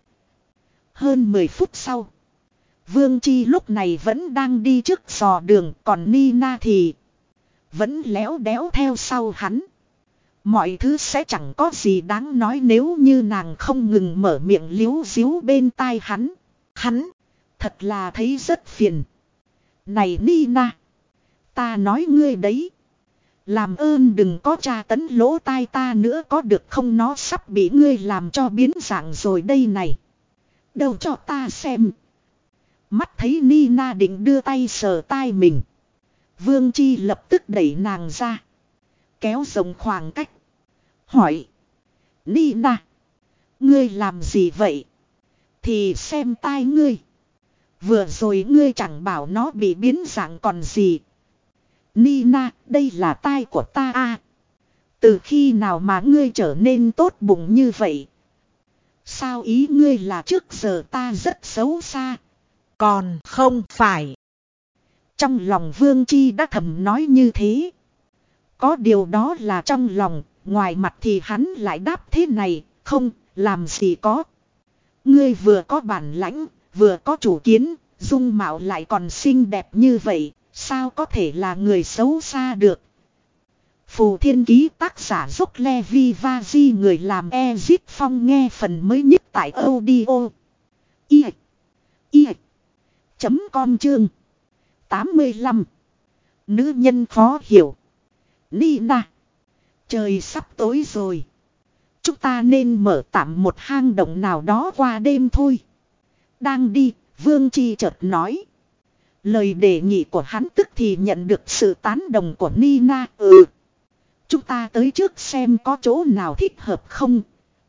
Speaker 1: Hơn mười phút sau, Vương Chi lúc này vẫn đang đi trước dò đường, còn Nina thì vẫn léo đéo theo sau hắn. Mọi thứ sẽ chẳng có gì đáng nói nếu như nàng không ngừng mở miệng liếu díu bên tai hắn. Hắn thật là thấy rất phiền. Này Nina, ta nói ngươi đấy, làm ơn đừng có tra tấn lỗ tai ta nữa có được không, nó sắp bị ngươi làm cho biến dạng rồi đây này. Đâu cho ta xem. Mắt thấy Nina định đưa tay sờ tai mình, Vương Chi lập tức đẩy nàng ra, kéo rộng khoảng cách, hỏi: Nina, ngươi làm gì vậy? Thì xem tai ngươi. Vừa rồi ngươi chẳng bảo nó bị biến dạng còn gì. Nina, đây là tai của ta à. Từ khi nào mà ngươi trở nên tốt bụng như vậy? Sao ý ngươi là trước giờ ta rất xấu xa?
Speaker 2: Còn không phải.
Speaker 1: Trong lòng Vương Chi đã thầm nói như thế. Có điều đó là trong lòng, ngoài mặt thì hắn lại đáp thế này, không, làm gì có. Ngươi vừa có bản lãnh, vừa có chủ kiến, dung mạo lại còn xinh đẹp như vậy, sao có thể là người xấu xa được. Phù Thiên Ký tác giả Dốc Levi Vaji, người làm Ezit Phong nghe phần mới nhất tại audio. I. I. Chấm com chương tám mươi lăm. Nữ nhân khó hiểu. Nina, trời sắp tối rồi. Chúng ta nên mở tạm một hang động nào đó qua đêm thôi. Đang đi, Vương Chi chợt nói. Lời đề nghị của hắn tức thì nhận được sự tán đồng của Nina. Ừ, chúng ta tới trước xem có chỗ nào thích hợp không.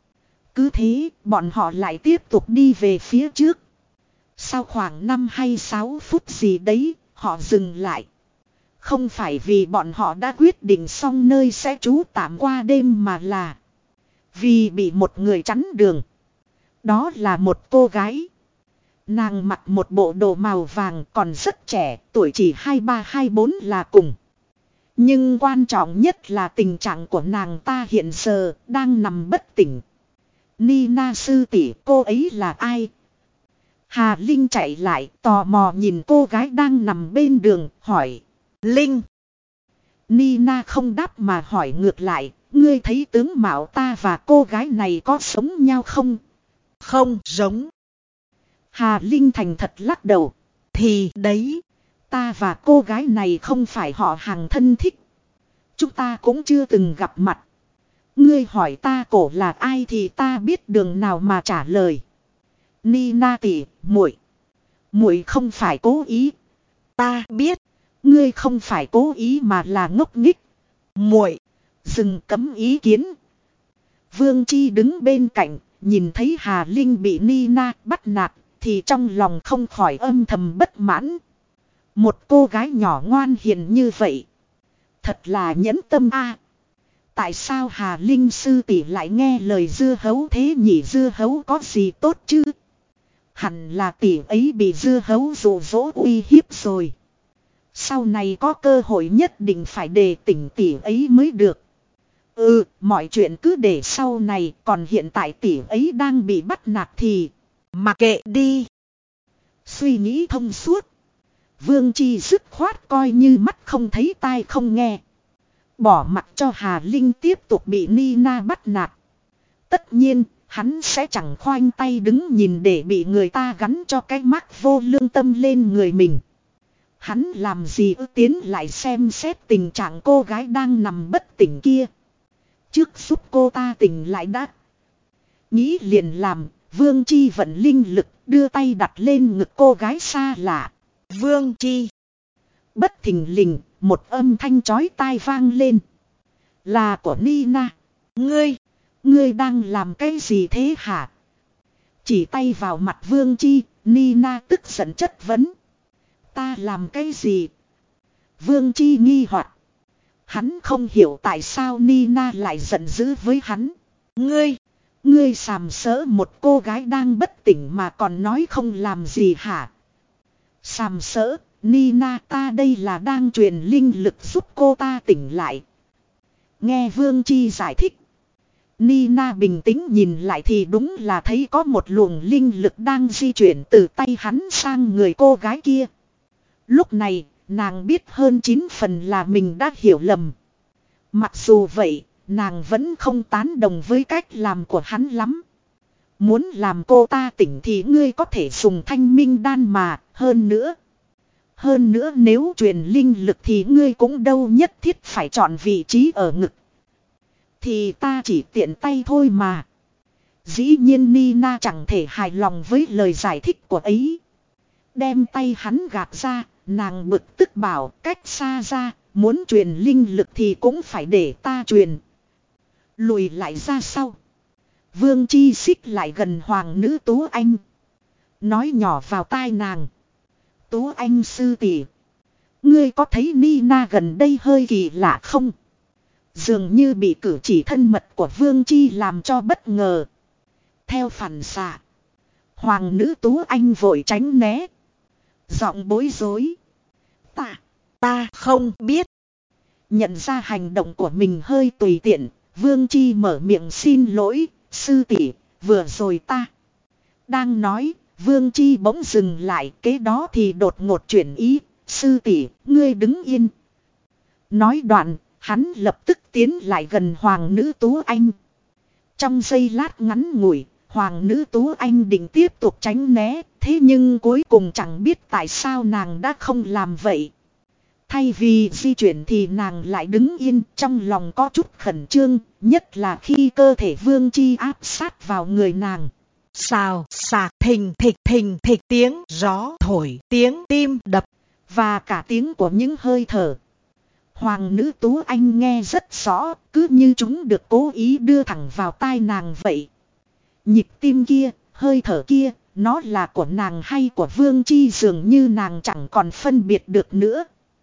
Speaker 1: Cứ thế, bọn họ lại tiếp tục đi về phía trước. Sau khoảng năm hay sáu phút gì đấy, họ dừng lại. Không phải vì bọn họ đã quyết định xong nơi sẽ trú tạm qua đêm mà là vì bị một người chắn đường. Đó là một cô gái. Nàng mặc một bộ đồ màu vàng, còn rất trẻ, tuổi chỉ hai ba hai bốn là cùng. Nhưng quan trọng nhất là tình trạng của nàng ta hiện giờ đang nằm bất tỉnh. Nina sư tỷ, cô ấy là ai? Hà Linh chạy lại, tò mò nhìn cô gái đang nằm bên đường, hỏi.
Speaker 2: Linh.
Speaker 1: Nina không đáp mà hỏi ngược lại, ngươi thấy tướng mạo ta và cô gái này có giống nhau không?
Speaker 2: Không giống.
Speaker 1: Hà Linh thành thật lắc đầu.
Speaker 2: Thì đấy,
Speaker 1: ta và cô gái này không phải họ hàng thân thích. Chúng ta cũng chưa từng gặp mặt. Ngươi hỏi ta cổ là ai thì ta biết đường nào mà trả lời. Nina tỷ, muội, muội không phải cố ý.
Speaker 2: Ta biết.
Speaker 1: Ngươi không phải cố ý mà là ngốc nghếch.
Speaker 2: Muội,
Speaker 1: dừng cấm ý kiến. Vương Chi đứng bên cạnh, nhìn thấy Hà Linh bị Nina bắt nạt, thì trong lòng không khỏi âm thầm bất mãn. Một cô gái nhỏ ngoan hiền như vậy, thật là nhẫn tâm a. Tại sao Hà Linh sư tỷ lại nghe lời dưa hấu thế nhỉ? Dưa hấu có gì tốt chứ? Hẳn là tỷ ấy bị dưa hấu dụ dỗ uy hiếp rồi. Sau này có cơ hội nhất định phải đề tỉnh tỷ ấy mới được. Ừ, mọi chuyện cứ để sau này, còn hiện tại tỷ ấy đang bị bắt nạt thì
Speaker 2: mặc kệ đi.
Speaker 1: Suy nghĩ thông suốt, Vương Chi dứt khoát coi như mắt không thấy tai không nghe. Bỏ mặc cho Hà Linh tiếp tục bị Nina bắt nạt. Tất nhiên, hắn sẽ chẳng khoanh tay đứng nhìn để bị người ta gắn cho cái mác vô lương tâm lên người mình. Hắn làm gì ư tiến lại xem xét tình trạng cô gái đang nằm bất tỉnh kia. Trước giúp cô ta tỉnh lại đã. Nghĩ liền làm, Vương Chi vận linh lực đưa tay đặt lên ngực cô gái xa lạ.
Speaker 2: Vương Chi.
Speaker 1: Bất thình lình, một âm thanh chói tai vang lên. Là của Nina.
Speaker 2: Ngươi,
Speaker 1: ngươi đang làm cái gì thế hả? Chỉ tay vào mặt Vương Chi, Nina tức giận chất vấn. Ta làm cái gì? Vương Chi nghi hoặc. Hắn không hiểu tại sao Nina lại giận dữ với hắn.
Speaker 2: Ngươi,
Speaker 1: Ngươi sàm sỡ một cô gái đang bất tỉnh mà còn nói không làm gì hả? Sàm sỡ, Nina, ta đây là đang truyền linh lực giúp cô ta tỉnh lại. Nghe Vương Chi giải thích. Nina bình tĩnh nhìn lại thì đúng là thấy có một luồng linh lực đang di chuyển từ tay hắn sang người cô gái kia. Lúc này, nàng biết hơn chín phần là mình đã hiểu lầm. Mặc dù vậy, nàng vẫn không tán đồng với cách làm của hắn lắm. Muốn làm cô ta tỉnh thì ngươi có thể dùng thanh minh đan mà, hơn nữa. Hơn nữa nếu truyền linh lực thì ngươi cũng đâu nhất thiết phải chọn vị trí ở ngực. Thì ta chỉ tiện tay thôi mà. Dĩ nhiên Nina chẳng thể hài lòng với lời giải thích của ấy. Đem tay hắn gạt ra, nàng bực tức bảo cách xa ra, muốn truyền linh lực thì cũng phải để ta truyền. Lùi lại ra sau. Vương Chi xích lại gần hoàng nữ Tú Anh. Nói nhỏ vào tai nàng. Tú Anh sư tỷ, ngươi có thấy Nina gần đây hơi kỳ lạ không? Dường như bị cử chỉ thân mật của Vương Chi làm cho bất ngờ. Theo phản xạ, hoàng nữ Tú Anh vội tránh né. Giọng bối rối. Ta,
Speaker 2: Ta không biết.
Speaker 1: Nhận ra hành động của mình hơi tùy tiện, Vương Chi mở miệng xin lỗi, sư tỷ, vừa rồi ta đang nói. Vương Chi bỗng dừng lại, kế đó thì đột ngột chuyển ý, sư tỷ, ngươi đứng yên. Nói đoạn, hắn lập tức tiến lại gần hoàng nữ Tú Anh. Trong giây lát ngắn ngủi, hoàng nữ Tú Anh định tiếp tục tránh né, thế nhưng cuối cùng chẳng biết tại sao nàng đã không làm vậy. Thay vì di chuyển thì nàng lại đứng yên, trong lòng có chút khẩn trương, nhất là khi cơ thể Vương Chi áp sát vào người nàng.
Speaker 2: Xào, xạc, thình thịch thình thịch tiếng gió thổi, tiếng tim đập.
Speaker 1: Và cả tiếng của những hơi thở. Hoàng nữ Tú Anh nghe rất rõ, cứ như chúng được cố ý đưa thẳng vào tai nàng vậy. Nhịp tim kia, hơi thở kia, nó là của nàng hay của Vương Chi dường như nàng chẳng còn phân biệt được nữa.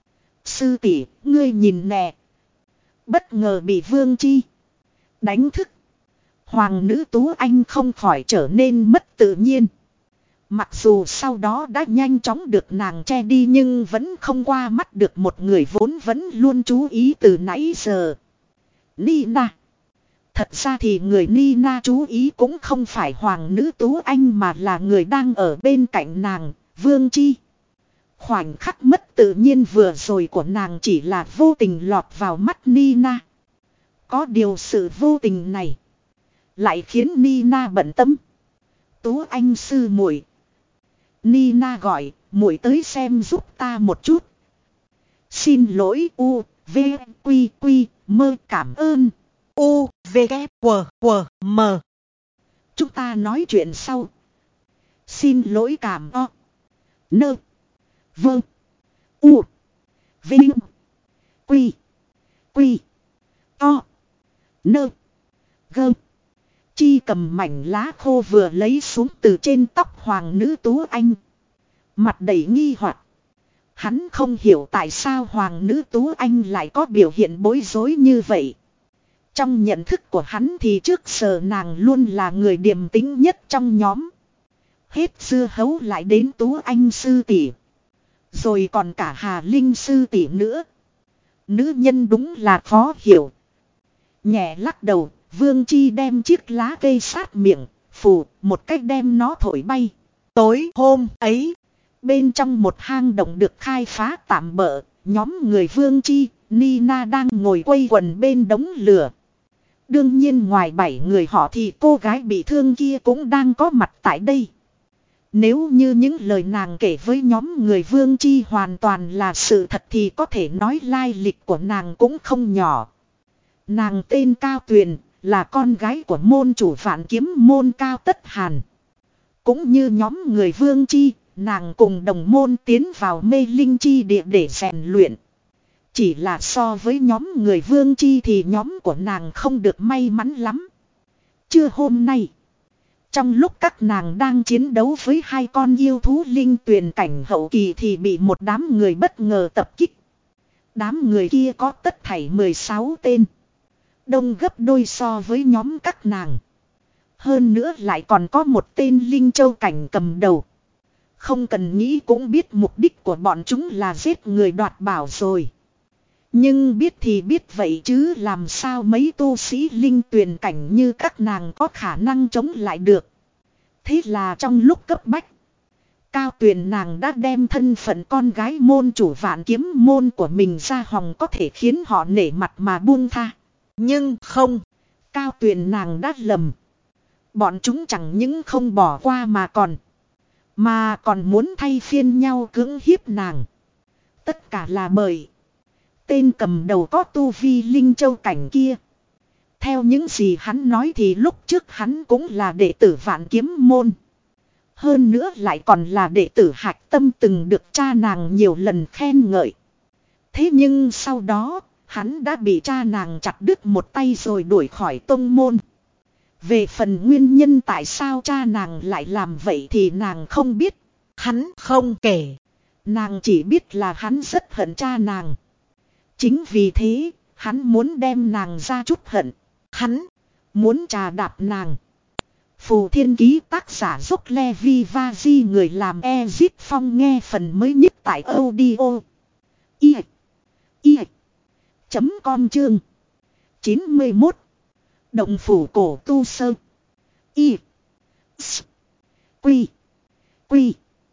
Speaker 1: Sư tỷ, ngươi nhìn nè. Bất ngờ bị Vương Chi đánh thức. Hoàng nữ Tú Anh không khỏi trở nên mất tự nhiên. Mặc dù sau đó đã nhanh chóng được nàng che đi nhưng vẫn không qua mắt được một người vốn vẫn luôn chú ý từ nãy giờ. Nina. Thật ra thì người Nina chú ý cũng không phải hoàng nữ Tú Anh mà là người đang ở bên cạnh nàng, Vương Chi. Khoảnh khắc mất tự nhiên vừa rồi của nàng chỉ là vô tình lọt vào mắt Nina. Có điều sự vô tình này lại khiến Nina bận tâm. Tú Anh sư muội. Nina gọi, muội tới xem giúp ta một chút. Xin lỗi U, V, Quy, Quy, mơ cảm ơn.
Speaker 2: U, V, K, W, W, M.
Speaker 1: Chúng ta nói chuyện sau. Xin lỗi cảm o. Nơ. Vâng. U. Vinh. Quy. Quy. To. Nơ. Gơ. Chi cầm mảnh lá khô vừa lấy xuống từ trên tóc hoàng nữ Tú Anh. Mặt đầy nghi hoặc. Hắn không hiểu tại sao hoàng nữ Tú Anh lại có biểu hiện bối rối như vậy. Trong nhận thức của hắn thì trước giờ nàng luôn là người điềm tĩnh nhất trong nhóm. Hết xưa hấu lại đến Tú Anh sư tỷ. Rồi còn cả Hà Linh sư tỷ nữa. Nữ nhân đúng là khó hiểu. Nhẹ lắc đầu, Vương Chi đem chiếc lá cây sát miệng, phù, một cách đem nó thổi bay.
Speaker 2: Tối hôm ấy,
Speaker 1: bên trong một hang động được khai phá tạm bợ, nhóm người Vương Chi, Nina đang ngồi quây quần bên đống lửa. Đương nhiên ngoài bảy người họ thì cô gái bị thương kia cũng đang có mặt tại đây. Nếu như những lời nàng kể với nhóm người Vương Chi hoàn toàn là sự thật thì có thể nói lai lịch của nàng cũng không nhỏ. Nàng tên Cao Tuyền, là con gái của môn chủ Vạn Kiếm môn Cao Tất Hàn. Cũng như nhóm người Vương Chi, nàng cùng đồng môn tiến vào mê linh chi địa để rèn luyện. Chỉ là so với nhóm người Vương Chi thì nhóm của nàng không được may mắn lắm. Trưa hôm nay, trong lúc các nàng đang chiến đấu với hai con yêu thú linh tuyền cảnh hậu kỳ thì bị một đám người bất ngờ tập kích. Đám người kia có tất thảy mười sáu tên. Đông gấp đôi so với nhóm các nàng. Hơn nữa lại còn có một tên Linh Châu cảnh cầm đầu. Không cần nghĩ cũng biết mục đích của bọn chúng là giết người đoạt bảo rồi. Nhưng biết thì biết vậy chứ làm sao mấy tu sĩ linh tuyền cảnh như các nàng có khả năng chống lại được. Thế là trong lúc cấp bách, Cao Tuyền nàng đã đem thân phận con gái môn chủ Vạn Kiếm môn của mình ra hòng có thể khiến họ nể mặt mà buông tha. Nhưng không, Cao Tuyền nàng đã lầm. Bọn chúng chẳng những không bỏ qua mà còn Mà còn muốn thay phiên nhau cưỡng hiếp nàng. Tất cả là bởi tên cầm đầu có tu vi Linh Châu cảnh kia. Theo những gì hắn nói thì lúc trước hắn cũng là đệ tử Vạn Kiếm môn. Hơn nữa lại còn là đệ tử Hạch Tâm từng được cha nàng nhiều lần khen ngợi. Thế nhưng sau đó, hắn đã bị cha nàng chặt đứt một tay rồi đuổi khỏi tông môn. Về phần nguyên nhân tại sao cha nàng lại làm vậy thì nàng không biết. Hắn không kể. Nàng chỉ biết là hắn rất hận cha nàng. Chính vì thế, hắn muốn đem nàng ra chút hận. Hắn muốn trà đạp nàng. Phù Thiên Ký tác giả Dốc Levi Vaji người làm Ezit Phong nghe phần mới nhất tại audio. I. I. Chấm com chương. chín mươi mốt. Động phủ cổ tu sơ. Y. S. Quy. Quy.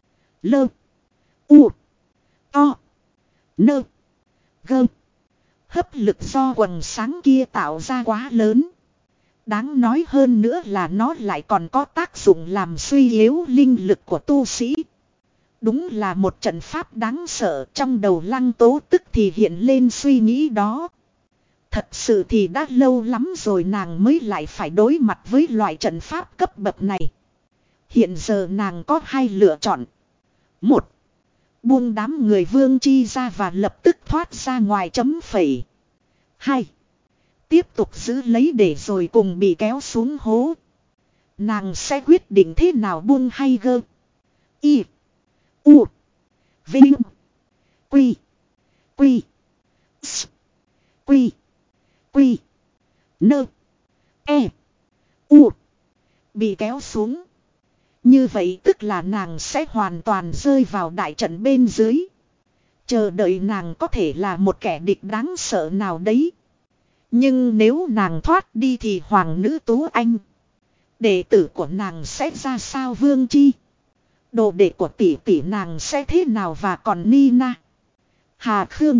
Speaker 1: Lơ. U. To. Nơ. Gơ. Hấp lực do quần sáng kia tạo ra quá lớn. Đáng nói hơn nữa là nó lại còn có tác dụng làm suy yếu linh lực của tu sĩ. Đúng là một trận pháp đáng sợ. Trong đầu Lăng Tố tức thì hiện lên suy nghĩ đó. Thật sự thì đã lâu lắm rồi nàng mới lại phải đối mặt với loại trận pháp cấp bậc này. Hiện giờ nàng có hai lựa chọn. Một, buông đám người Vương Chi ra và lập tức thoát ra ngoài chấm phẩy. Hai, tiếp tục giữ lấy để rồi cùng bị kéo xuống hố. Nàng sẽ quyết định thế nào buông hay gơ. Y. U. Vinh. Quy. Quy. S. Quy. Quy. Nơ. E. U. Bị kéo xuống. Như vậy tức là nàng sẽ hoàn toàn rơi vào đại trận bên dưới. Chờ đợi nàng có thể là một kẻ địch đáng sợ nào đấy. Nhưng nếu nàng thoát đi thì Hoàng nữ Tú Anh, đệ tử của nàng sẽ ra sao Vương Chi? Đồ đệ của tỷ tỷ nàng sẽ thế nào và còn Nina, Hà Khương,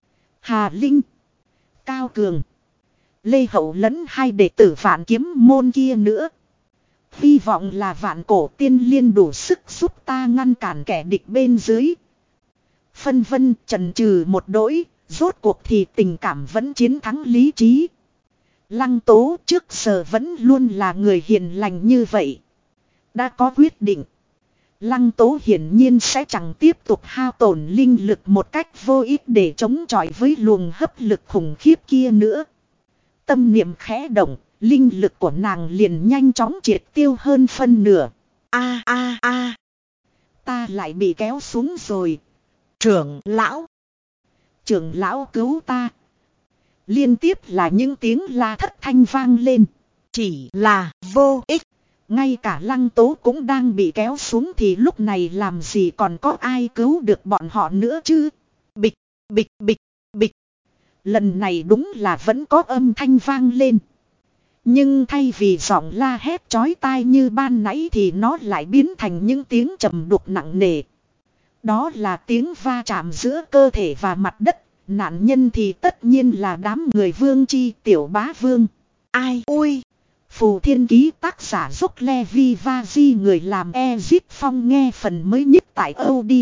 Speaker 1: Hà Linh, Cao Cường, Lê Hậu lẫn hai đệ tử Vạn Kiếm môn kia nữa. Hy vọng là Vạn Cổ Tiên Liên đủ sức giúp ta ngăn cản kẻ địch bên dưới. Phân vân chần chừ một đỗi, rốt cuộc thì tình cảm vẫn chiến thắng lý trí. Lăng Tố trước giờ vẫn luôn là người hiền lành như vậy. Đã có quyết định. Lăng Tố hiển nhiên sẽ chẳng tiếp tục hao tổn linh lực một cách vô ích để chống chọi với luồng hấp lực khủng khiếp kia nữa. Tâm niệm khẽ động, linh lực của nàng liền nhanh chóng triệt tiêu hơn phân nửa. A a a, ta lại bị kéo xuống rồi. Trưởng lão, trưởng lão cứu ta. Liên tiếp là những tiếng la thất thanh vang lên. Chỉ là vô ích. Ngay cả Lăng Tố cũng đang bị kéo xuống thì lúc này làm gì còn có ai cứu được bọn họ nữa chứ. Bịch, bịch, bịch, bịch. Lần này đúng là vẫn có âm thanh vang lên. Nhưng thay vì giọng la hét chói tai như ban nãy thì nó lại biến thành những tiếng trầm đục nặng nề. Đó là tiếng va chạm giữa cơ thể và mặt đất. Nạn nhân thì tất nhiên là đám người Vương Chi Tiểu Bá Vương. Ai ui. Phù Thiên Ký tác giả Dốc Levi Vaji người làm Ezit Phong nghe phần mới nhất tại audio.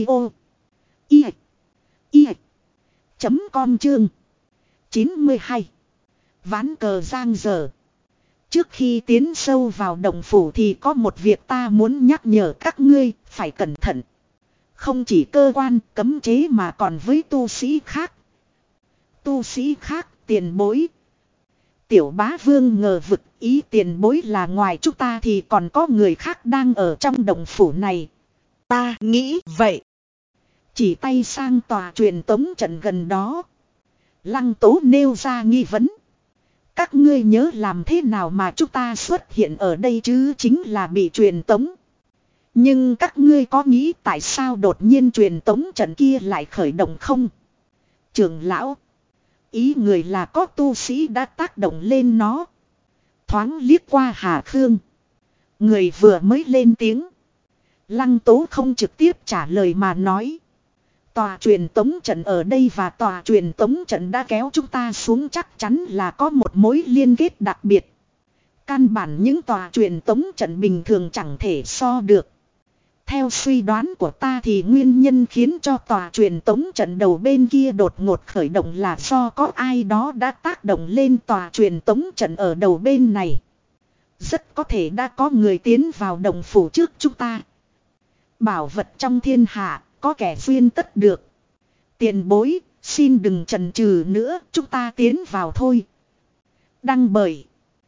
Speaker 1: I. I. Chấm com chương. chín mươi hai. Ván cờ giang dở. Trước khi tiến sâu vào động phủ thì có một việc ta muốn nhắc nhở các ngươi phải cẩn thận. Không chỉ cơ quan cấm chế mà còn với tu sĩ khác. Tu sĩ khác tiền bối. Tiểu Bá Vương ngờ vực ý tiền bối là ngoài chúng ta thì còn có người khác đang ở trong động phủ này. Ta nghĩ vậy. Chỉ tay sang tòa truyền tống trận gần đó. Lăng Tố nêu ra nghi vấn. Các ngươi nhớ làm thế nào mà chúng ta xuất hiện ở đây chứ, chính là bị truyền tống. Nhưng các ngươi có nghĩ tại sao đột nhiên truyền tống trận kia lại khởi động không? Trưởng lão. Ý người là có tu sĩ đã tác động lên nó. Thoáng liếc qua Hà Khương. Người vừa mới lên tiếng. Lăng Tố không trực tiếp trả lời mà nói. Tòa truyền tống trận ở đây và tòa truyền tống trận đã kéo chúng ta xuống, chắc chắn là có một mối liên kết đặc biệt. Căn bản những tòa truyền tống trận bình thường chẳng thể so được. Theo suy đoán của ta thì nguyên nhân khiến cho tòa truyền tống trận đầu bên kia đột ngột khởi động là do có ai đó đã tác động lên tòa truyền tống trận ở đầu bên này. Rất có thể đã có người tiến vào đồng phủ trước chúng ta. Bảo vật trong thiên hạ, có kẻ duyên tất được. Tiền bối, xin đừng chần chừ nữa, chúng ta tiến vào thôi. Đăng bởi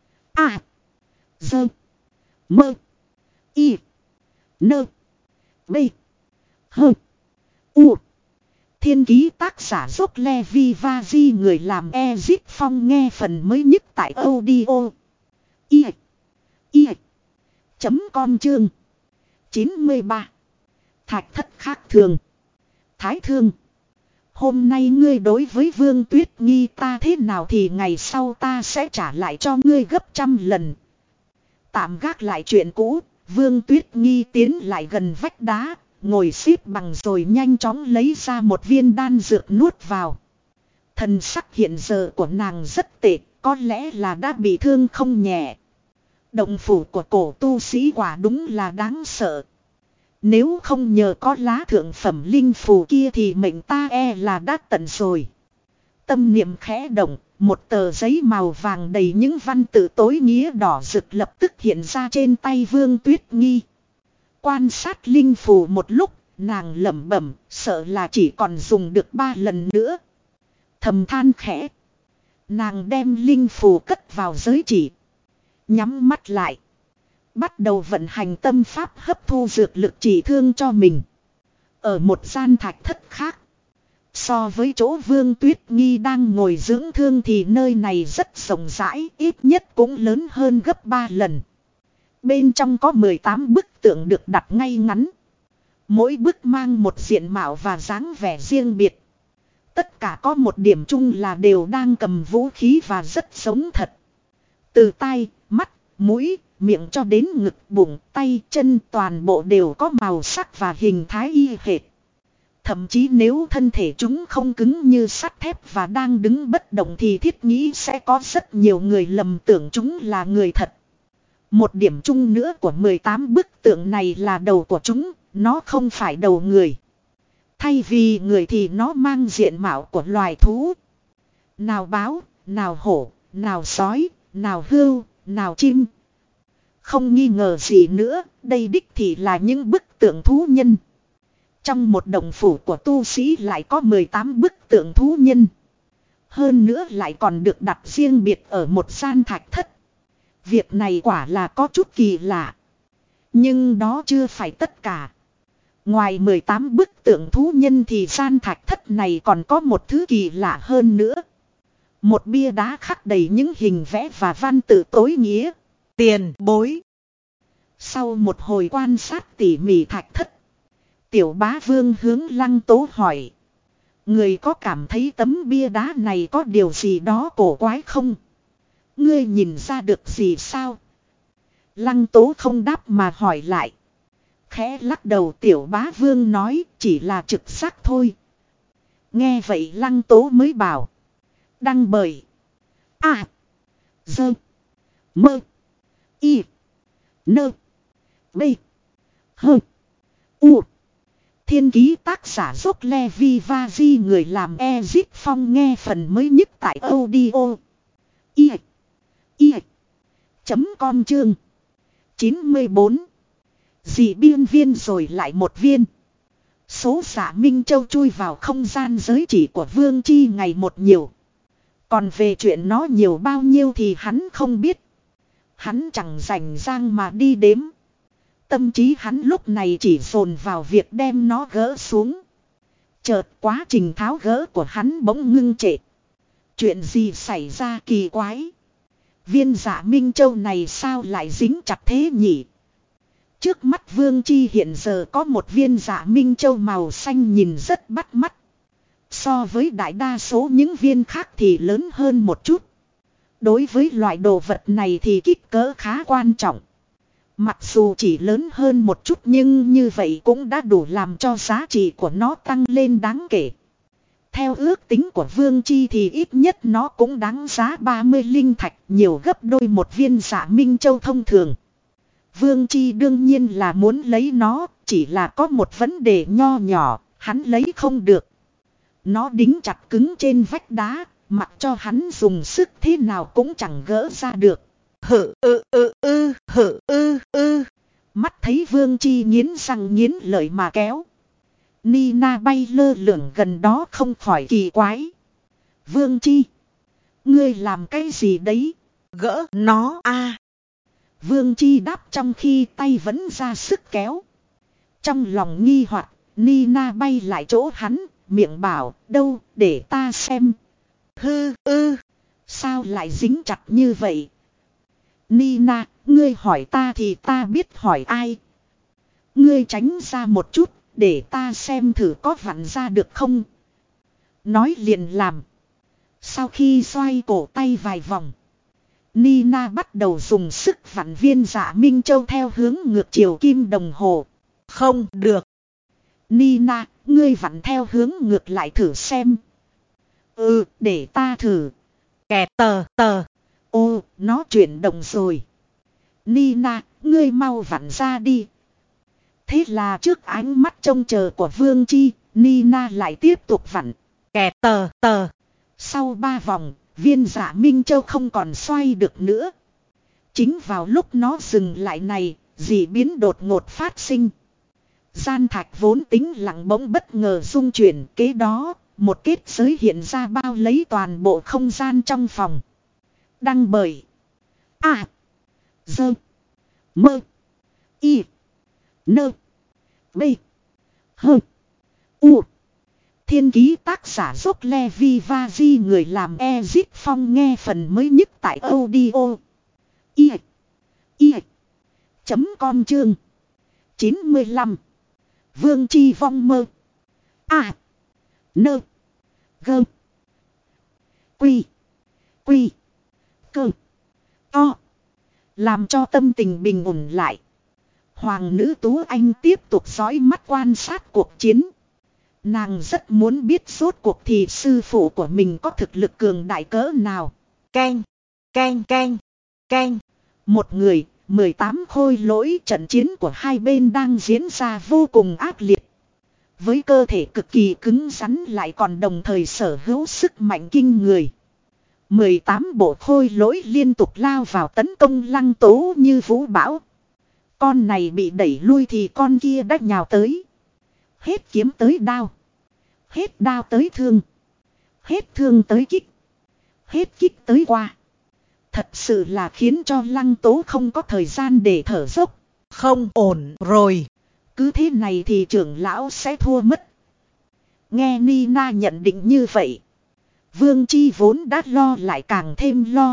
Speaker 1: A Dơ Mơ Y Nơ B Hơ U. Thiên ký tác giả dốc Levi Vazi, người làm Ezit Phong, nghe phần mới nhất tại audio i i chấm com chương chín mươi ba. Thạch thất khác thường. Thái thương. Hôm nay ngươi đối với Vương Tuyết Nghi ta thế nào thì ngày sau ta sẽ trả lại cho ngươi gấp trăm lần. Tạm gác lại chuyện cũ, Vương Tuyết Nghi tiến lại gần vách đá, ngồi xếp bằng rồi nhanh chóng lấy ra một viên đan dược nuốt vào. Thần sắc hiện giờ của nàng rất tệ, có lẽ là đã bị thương không nhẹ. Động phủ của cổ tu sĩ quả đúng là đáng sợ. Nếu không nhờ có lá thượng phẩm linh phù kia thì mệnh ta e là đã tận rồi. Tâm niệm khẽ động, một tờ giấy màu vàng đầy những văn tự tối nghĩa đỏ rực lập tức hiện ra trên tay Vương Tuyết Nghi. Quan sát linh phù một lúc, nàng lẩm bẩm, sợ là chỉ còn dùng được ba lần nữa. Thầm than khẽ. Nàng đem linh phù cất vào giới chỉ. Nhắm mắt lại. Bắt đầu vận hành tâm pháp hấp thu dược lực trị thương cho mình. Ở một gian thạch thất khác. So với chỗ Vương Tuyết Nghi đang ngồi dưỡng thương thì nơi này rất rộng rãi, ít nhất cũng lớn hơn gấp ba lần. Bên trong có mười tám bức tượng được đặt ngay ngắn. Mỗi bức mang một diện mạo và dáng vẻ riêng biệt. Tất cả có một điểm chung là đều đang cầm vũ khí và rất sống thật. Từ tai, mắt, mũi, miệng cho đến ngực, bụng, tay, chân toàn bộ đều có màu sắc và hình thái y hệt. Thậm chí nếu thân thể chúng không cứng như sắt thép và đang đứng bất động thì thiết nghĩ sẽ có rất nhiều người lầm tưởng chúng là người thật. Một điểm chung nữa của mười tám bức tượng này là đầu của chúng, nó không phải đầu người. Thay vì người thì nó mang diện mạo của loài thú. Nào báo, nào hổ, nào sói, nào hươu, nào chim. Không nghi ngờ gì nữa, đây đích thì là những bức tượng thú nhân. Trong một động phủ của tu sĩ lại có mười tám bức tượng thú nhân. Hơn nữa lại còn được đặt riêng biệt ở một gian thạch thất. Việc này quả là có chút kỳ lạ. Nhưng đó chưa phải tất cả. Ngoài mười tám bức tượng thú nhân thì gian thạch thất này còn có một thứ kỳ lạ hơn nữa. Một bia đá khắc đầy những hình vẽ và văn tự tối nghĩa. Tiền bối. Sau một hồi quan sát tỉ mỉ thạch thất, Tiểu Bá Vương hướng Lăng Tố hỏi. Người có cảm thấy tấm bia đá này có điều gì đó cổ quái không? Ngươi nhìn ra được gì sao? Lăng Tố không đáp mà hỏi lại. Khẽ lắc đầu, Tiểu Bá Vương nói chỉ là trực giác thôi. Nghe vậy Lăng Tố mới bảo. Đăng bởi A Dơ Mơ Y Nơ B Hơ U. Thiên ký tác giả dốc Levi Vazi, người làm Ezit Phong, nghe phần mới nhất tại audio i i chấm com chương chín mươi bốn. Dị biên viên rồi lại một viên. Số giả Minh Châu chui vào không gian giới chỉ của Vương Chi ngày một nhiều. Còn về chuyện nó nhiều bao nhiêu thì hắn không biết. Hắn chẳng rảnh rang mà đi đếm. Tâm trí hắn lúc này chỉ dồn vào việc đem nó gỡ xuống. Chợt quá trình tháo gỡ của hắn bỗng ngưng trệ. Chuyện gì xảy ra kỳ quái? Viên Dạ Minh Châu này sao lại dính chặt thế nhỉ? Trước mắt Vương Chi hiện giờ có một viên Dạ Minh Châu màu xanh nhìn rất bắt mắt. So với đại đa số những viên khác thì lớn hơn một chút. Đối với loại đồ vật này thì kích cỡ khá quan trọng. Mặc dù chỉ lớn hơn một chút nhưng như vậy cũng đã đủ làm cho giá trị của nó tăng lên đáng kể. Theo ước tính của Vương Chi thì ít nhất nó cũng đáng giá ba mươi linh thạch, nhiều gấp đôi một viên Dạ Minh Châu thông thường. Vương Chi đương nhiên là muốn lấy nó, chỉ là có một vấn đề nho nhỏ, hắn lấy không được. Nó đính chặt cứng trên vách đá, mặc cho hắn dùng sức thế nào cũng chẳng gỡ ra được. Hự ư ư ư hự ư ư. Mắt thấy Vương Chi nghiến răng nghiến lợi mà kéo. Nina bay lơ lửng gần đó không khỏi kỳ quái. Vương Chi, ngươi làm cái gì đấy?
Speaker 2: Gỡ nó a.
Speaker 1: Vương Chi đáp trong khi tay vẫn ra sức kéo. Trong lòng nghi hoặc, Nina bay lại chỗ hắn, miệng bảo, đâu, để ta xem. Hư ư, sao lại dính chặt như vậy? Nina, ngươi hỏi ta thì ta biết hỏi ai. Ngươi tránh ra một chút, để ta xem thử có vặn ra được không. Nói liền làm. Sau khi xoay cổ tay vài vòng, Nina bắt đầu dùng sức vặn viên Dạ Minh Châu theo hướng ngược chiều kim đồng hồ.
Speaker 2: Không được.
Speaker 1: Nina, ngươi vặn theo hướng ngược lại thử xem. Ừ, để ta thử.
Speaker 2: Kẹt tờ tờ.
Speaker 1: Ô, nó chuyển động rồi. Nina, ngươi mau vặn ra đi. Thế là trước ánh mắt trông chờ của Vương Chi, Nina lại tiếp tục vặn.
Speaker 2: Kẹt tờ tờ.
Speaker 1: Sau ba vòng, viên Dạ Minh Châu không còn xoay được nữa. Chính vào lúc nó dừng lại này, dị biến đột ngột phát sinh. Gian thạch vốn tĩnh lặng bỗng bất ngờ rung chuyển, kế đó, một kết giới hiện ra bao lấy toàn bộ không gian trong phòng. Đăng bởi A Dơ Mơ Y Nơ B Hơ U. Thiên ký tác giả dốc Levi và Di, người làm Ezit Phong, nghe phần mới nhất tại audio i i chấm com chương chín mươi lăm. Vương Chi vong mơ. A Nơ Gơ Quy Quy Cơ To. Làm cho tâm tình bình ổn lại, Hoàng nữ Tú Anh tiếp tục dõi mắt quan sát cuộc chiến. Nàng rất muốn biết rốt cuộc thì sư phụ của mình có thực lực cường đại cỡ nào.
Speaker 2: Canh, canh, canh, canh.
Speaker 1: Một người, mười tám khôi lỗi, trận chiến của hai bên đang diễn ra vô cùng ác liệt. Với cơ thể cực kỳ cứng rắn lại còn đồng thời sở hữu sức mạnh kinh người. mười tám bộ khôi lỗi liên tục lao vào tấn công Lăng Tố như vũ bão. Con này bị đẩy lui thì con kia đã nhào tới. Hết kiếm tới đao. Hết đao tới thương. Hết thương tới kích. Hết kích tới qua. Thật sự là khiến cho Lăng Tố không có thời gian để thở dốc.
Speaker 2: Không ổn rồi.
Speaker 1: Cứ thế này thì trưởng lão sẽ thua mất. Nghe Nina nhận định như vậy, Vương Chi vốn đã lo lại càng thêm lo.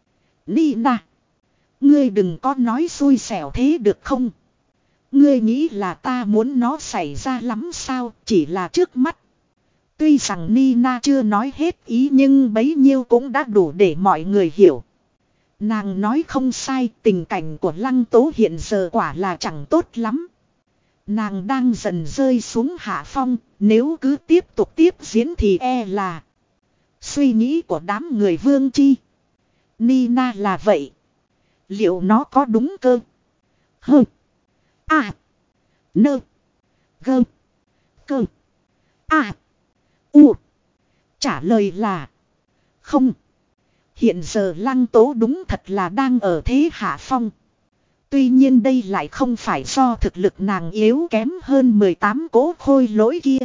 Speaker 1: Nina, ngươi đừng có nói xui xẻo thế được không? Ngươi nghĩ là ta muốn nó xảy ra lắm sao? Chỉ là trước mắt. Tuy rằng Nina chưa nói hết ý nhưng bấy nhiêu cũng đã đủ để mọi người hiểu. Nàng nói không sai, tình cảnh của Lăng Tố hiện giờ quả là chẳng tốt lắm. Nàng đang dần rơi xuống hạ phong, nếu cứ tiếp tục tiếp diễn thì e là suy nghĩ của đám người Vương Chi. Nina là vậy. Liệu nó có đúng cơ? Hơ. À. Nơ. Gơ. Cơ. À. U. Trả lời là không. Hiện giờ Lăng Tố đúng thật là đang ở thế hạ phong. Tuy nhiên đây lại không phải do thực lực nàng yếu kém hơn mười tám cố khôi lỗi kia.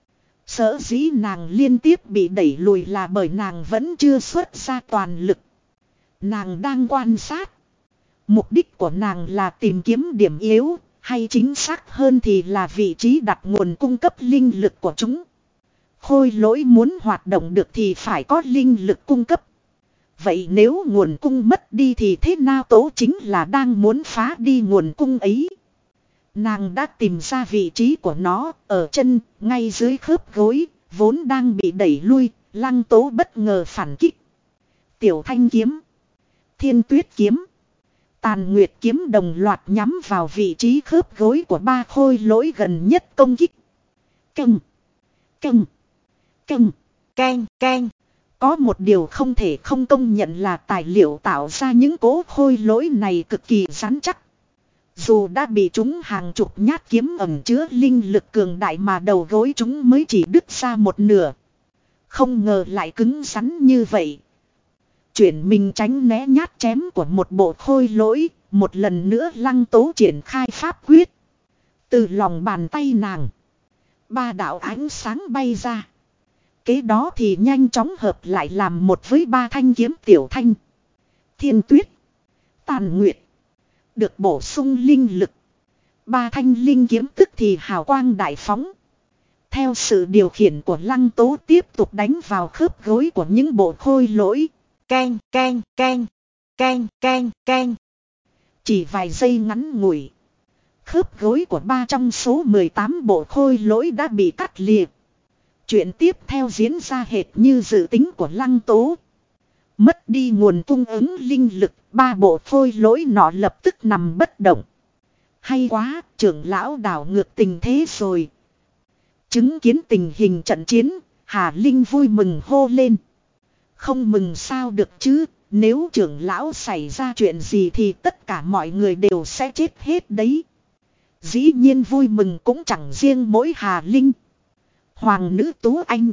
Speaker 1: Sở dĩ nàng liên tiếp bị đẩy lùi là bởi nàng vẫn chưa xuất ra toàn lực. Nàng đang quan sát. Mục đích của nàng là tìm kiếm điểm yếu, hay chính xác hơn thì là vị trí đặt nguồn cung cấp linh lực của chúng. Khôi lỗi muốn hoạt động được thì phải có linh lực cung cấp. Vậy nếu nguồn cung mất đi thì thế nào, tố chính là đang muốn phá đi nguồn cung ấy. Nàng đã tìm ra vị trí của nó ở chân, ngay dưới khớp gối, vốn đang bị đẩy lui, Lăng Tố bất ngờ phản kích. Tiểu Thanh kiếm, Thiên Tuyết kiếm, Tàn Nguyệt kiếm đồng loạt nhắm vào vị trí khớp gối của ba khôi lỗi gần nhất công kích. Căng, căng, căng,
Speaker 2: Canh, canh.
Speaker 1: Có một điều không thể không công nhận là tài liệu tạo ra những cố khôi lỗi này cực kỳ rắn chắc. Dù đã bị chúng hàng chục nhát kiếm ẩn chứa linh lực cường đại mà đầu gối chúng mới chỉ đứt ra một nửa. Không ngờ lại cứng rắn như vậy. Chuyển mình tránh né nhát chém của một bộ khôi lỗi, một lần nữa Lăng Tố triển khai pháp quyết. Từ lòng bàn tay nàng, ba đạo ánh sáng bay ra. Kế đó thì nhanh chóng hợp lại làm một với ba thanh kiếm Tiểu Thanh, Thiên Tuyết, Tàn Nguyệt. Được bổ sung linh lực, ba thanh linh kiếm tức thì hào quang đại phóng. Theo sự điều khiển của Lăng Tố tiếp tục đánh vào khớp gối của những bộ khôi lỗi.
Speaker 2: Canh, canh, canh, canh, canh, canh.
Speaker 1: Chỉ vài giây ngắn ngủi, khớp gối của ba trong số mười tám bộ khôi lỗi đã bị cắt liệt. Chuyện tiếp theo diễn ra hệt như dự tính của Lăng Tố. Mất đi nguồn cung ứng linh lực, ba bộ khôi lỗi nọ lập tức nằm bất động. Hay quá, trưởng lão đảo ngược tình thế rồi. Chứng kiến tình hình trận chiến, Hà Linh vui mừng hô lên. Không mừng sao được chứ, nếu trưởng lão xảy ra chuyện gì thì tất cả mọi người đều sẽ chết hết đấy. Dĩ nhiên vui mừng cũng chẳng riêng mỗi Hà Linh. Hoàng nữ Tú Anh,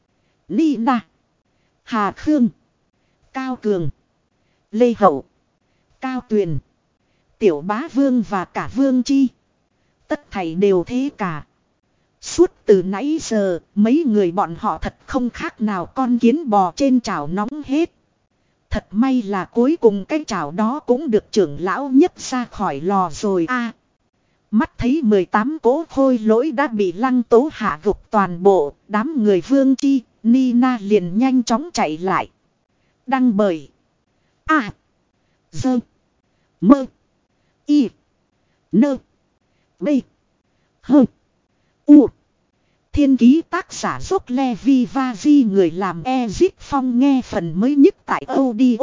Speaker 1: Nina, Hà Khương, Cao Cường, Lê Hậu, Cao Tuyền, Tiểu Bá Vương và cả Vương Chi. Tất thảy đều thế cả. Suốt từ nãy giờ, mấy người bọn họ thật không khác nào con kiến bò trên chảo nóng hết. Thật may là cuối cùng cái chảo đó cũng được trưởng lão nhấc ra khỏi lò rồi a. Mắt thấy mười tám cố khôi lỗi đã bị Lăng Tố hạ gục toàn bộ, đám người Vương Chi, Nina liền nhanh chóng chạy lại. Đăng bởi A, Dơ, Mơ, Y, Nơ, B, Hơ, U. Thiên ký tác giả dốc Levi Vazi, người làm Ezit Phong, nghe phần mới nhất tại audio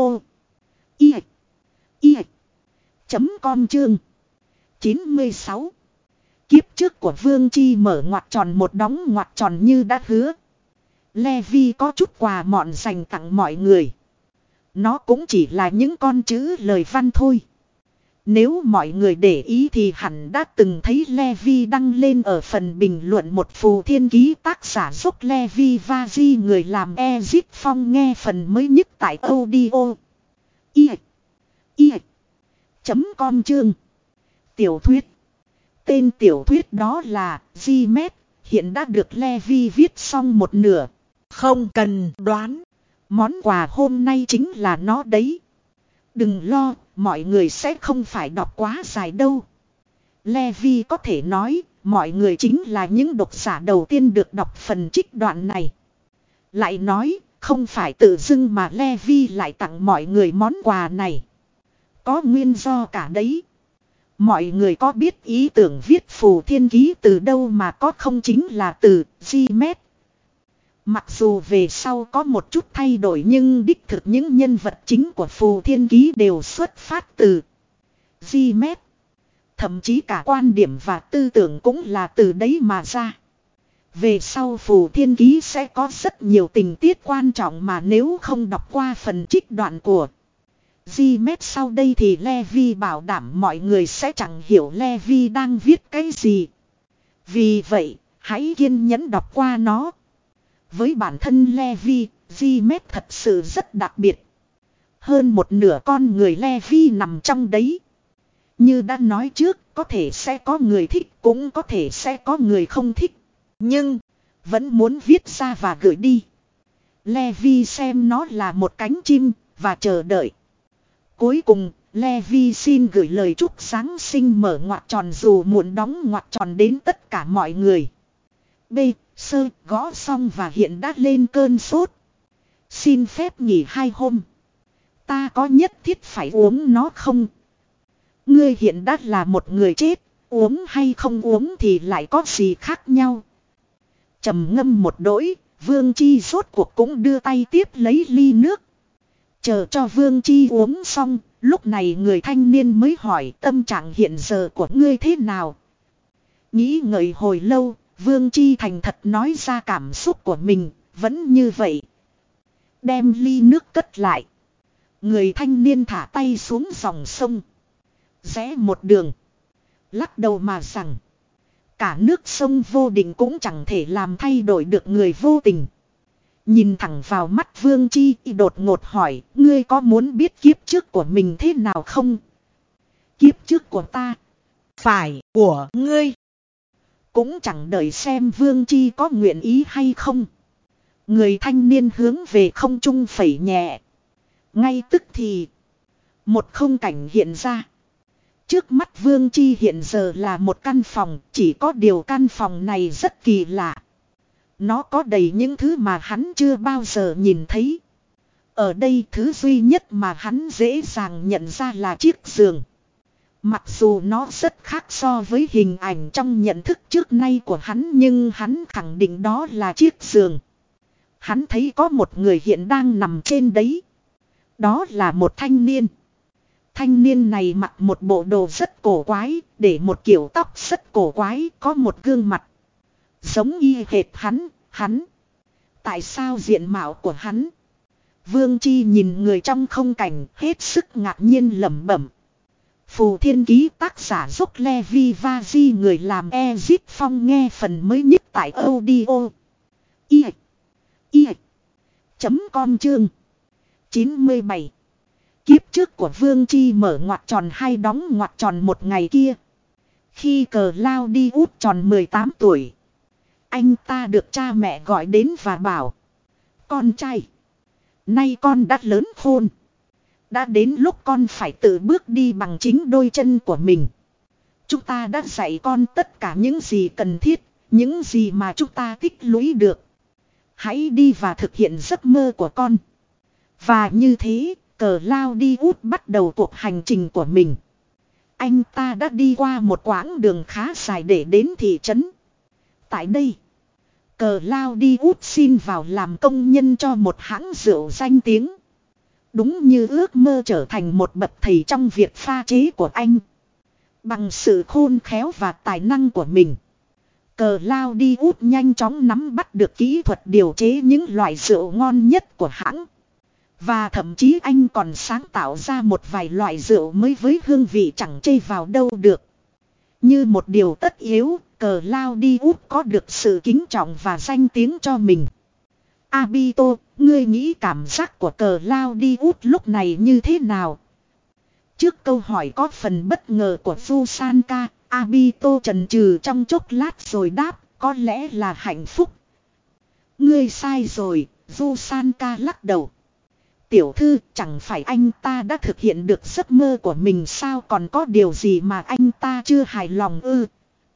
Speaker 1: i i chấm com chương chín mươi sáu. Kiếp trước của Vương Chi mở ngoặc tròn một đóng ngoặc tròn như đã hứa. Levi có chút quà mọn dành tặng mọi người. Nó cũng chỉ là những con chữ lời văn thôi. Nếu mọi người để ý thì hẳn đã từng thấy Levi đăng lên ở phần bình luận một phù thiên ký tác giả dốc Levi Vazi, người làm Ezit Phong, nghe phần mới nhất tại audio i i chấm com chương. Tiểu thuyết. Tên tiểu thuyết đó là G-Med, hiện đã được Levi viết xong một nửa.
Speaker 2: Không cần đoán,
Speaker 1: món quà hôm nay chính là nó đấy. Đừng lo, mọi người sẽ không phải đọc quá dài đâu. Levi có thể nói, mọi người chính là những độc giả đầu tiên được đọc phần trích đoạn này. Lại nói, không phải tự dưng mà Levi lại tặng mọi người món quà này. Có nguyên do cả đấy. Mọi người có biết ý tưởng viết phù thiên ký từ đâu mà có không, chính là từ G-Med. Mặc dù về sau có một chút thay đổi nhưng đích thực những nhân vật chính của phù thiên ký đều xuất phát từ G-Med. Thậm chí cả quan điểm và tư tưởng cũng là từ đấy mà ra. Về sau phù thiên ký sẽ có rất nhiều tình tiết quan trọng mà nếu không đọc qua phần trích đoạn của G-Med sau đây thì Levi bảo đảm mọi người sẽ chẳng hiểu Levi đang viết cái gì. Vì vậy, hãy kiên nhẫn đọc qua nó. Với bản thân Levi, G-Med thật sự rất đặc biệt. Hơn một nửa con người Levi nằm trong đấy. Như đã nói trước, có thể sẽ có người thích, cũng có thể sẽ có người không thích. Nhưng, vẫn muốn viết ra và gửi đi. Levi xem nó là một cánh chim, và chờ đợi. Cuối cùng, Levi xin gửi lời chúc Giáng sinh mở ngoặc tròn dù muộn đóng ngoặc tròn đến tất cả mọi người. B. Sơ gõ xong và hiện đã lên cơn sốt. Xin phép nghỉ hai hôm. Ta có nhất thiết phải uống nó không? Ngươi hiện đã là một người chết, uống hay không uống thì lại có gì khác nhau? Trầm ngâm một đỗi, Vương Chi rốt cuộc cũng đưa tay tiếp lấy ly nước. Chờ cho Vương Chi uống xong, lúc này người thanh niên mới hỏi tâm trạng hiện giờ của ngươi thế nào. Nghĩ ngợi hồi lâu, Vương Chi thành thật nói ra cảm xúc của mình, vẫn như vậy. Đem ly nước cất lại. Người thanh niên thả tay xuống dòng sông. Rẽ một đường. Lắc đầu mà rằng. Cả nước sông vô định cũng chẳng thể làm thay đổi được người vô tình. Nhìn thẳng vào mắt Vương Chi đột ngột hỏi. Ngươi có muốn biết kiếp trước của mình thế nào không? Kiếp trước của ta.
Speaker 2: Phải của ngươi.
Speaker 1: Cũng chẳng đợi xem Vương Chi có nguyện ý hay không. Người thanh niên hướng về không trung phẩy nhẹ. Ngay tức thì. Một không cảnh hiện ra. Trước mắt Vương Chi hiện giờ là một căn phòng. Chỉ có điều căn phòng này rất kỳ lạ. Nó có đầy những thứ mà hắn chưa bao giờ nhìn thấy. Ở đây thứ duy nhất mà hắn dễ dàng nhận ra là chiếc giường. Mặc dù nó rất khác so với hình ảnh trong nhận thức trước nay của hắn, nhưng hắn khẳng định đó là chiếc giường. Hắn thấy có một người hiện đang nằm trên đấy. Đó là một thanh niên. Thanh niên này mặc một bộ đồ rất cổ quái, để một kiểu tóc rất cổ quái, có một gương mặt giống y hệt hắn, hắn. Tại sao diện mạo của hắn? Vương Chi nhìn người trong không cảnh, hết sức ngạc nhiên lẩm bẩm. Phù Thiên Ký tác giả Dốc Levi Vazi, người làm Ezip Phong, nghe phần mới nhất tại audio. I. I. Chấm com chương. chín mươi bảy. Kiếp trước của Vương Chi mở ngoặc tròn hai đóng ngoặc tròn một ngày kia. Khi cờ lao đi út tròn mười tám tuổi. Anh ta được cha mẹ gọi đến và bảo. Con trai. Nay con đã lớn khôn. Đã đến lúc con phải tự bước đi bằng chính đôi chân của mình. Chúng ta đã dạy con tất cả những gì cần thiết. Những gì mà chúng ta tích lũy được. Hãy đi và thực hiện giấc mơ của con. Và như thế, cờ lao đi út bắt đầu cuộc hành trình của mình. Anh ta đã đi qua một quãng đường khá dài để đến thị trấn. Tại đây, cờ lao đi út xin vào làm công nhân cho một hãng rượu danh tiếng. Đúng như ước mơ trở thành một bậc thầy trong việc pha chế của anh. Bằng sự khôn khéo và tài năng của mình, cờ lao đi út nhanh chóng nắm bắt được kỹ thuật điều chế những loại rượu ngon nhất của hãng. Và thậm chí anh còn sáng tạo ra một vài loại rượu mới với hương vị chẳng chê vào đâu được. Như một điều tất yếu, cờ lao đi út có được sự kính trọng và danh tiếng cho mình. Abito, ngươi nghĩ cảm giác của cờ lao đi út lúc này như thế nào? Trước câu hỏi có phần bất ngờ của Fusanka, Abito chần chừ trong chốc lát rồi đáp, có lẽ là hạnh phúc. Ngươi sai rồi, Fusanka lắc đầu. Tiểu thư, chẳng phải anh ta đã thực hiện được giấc mơ của mình sao, còn có điều gì mà anh ta chưa hài lòng ư?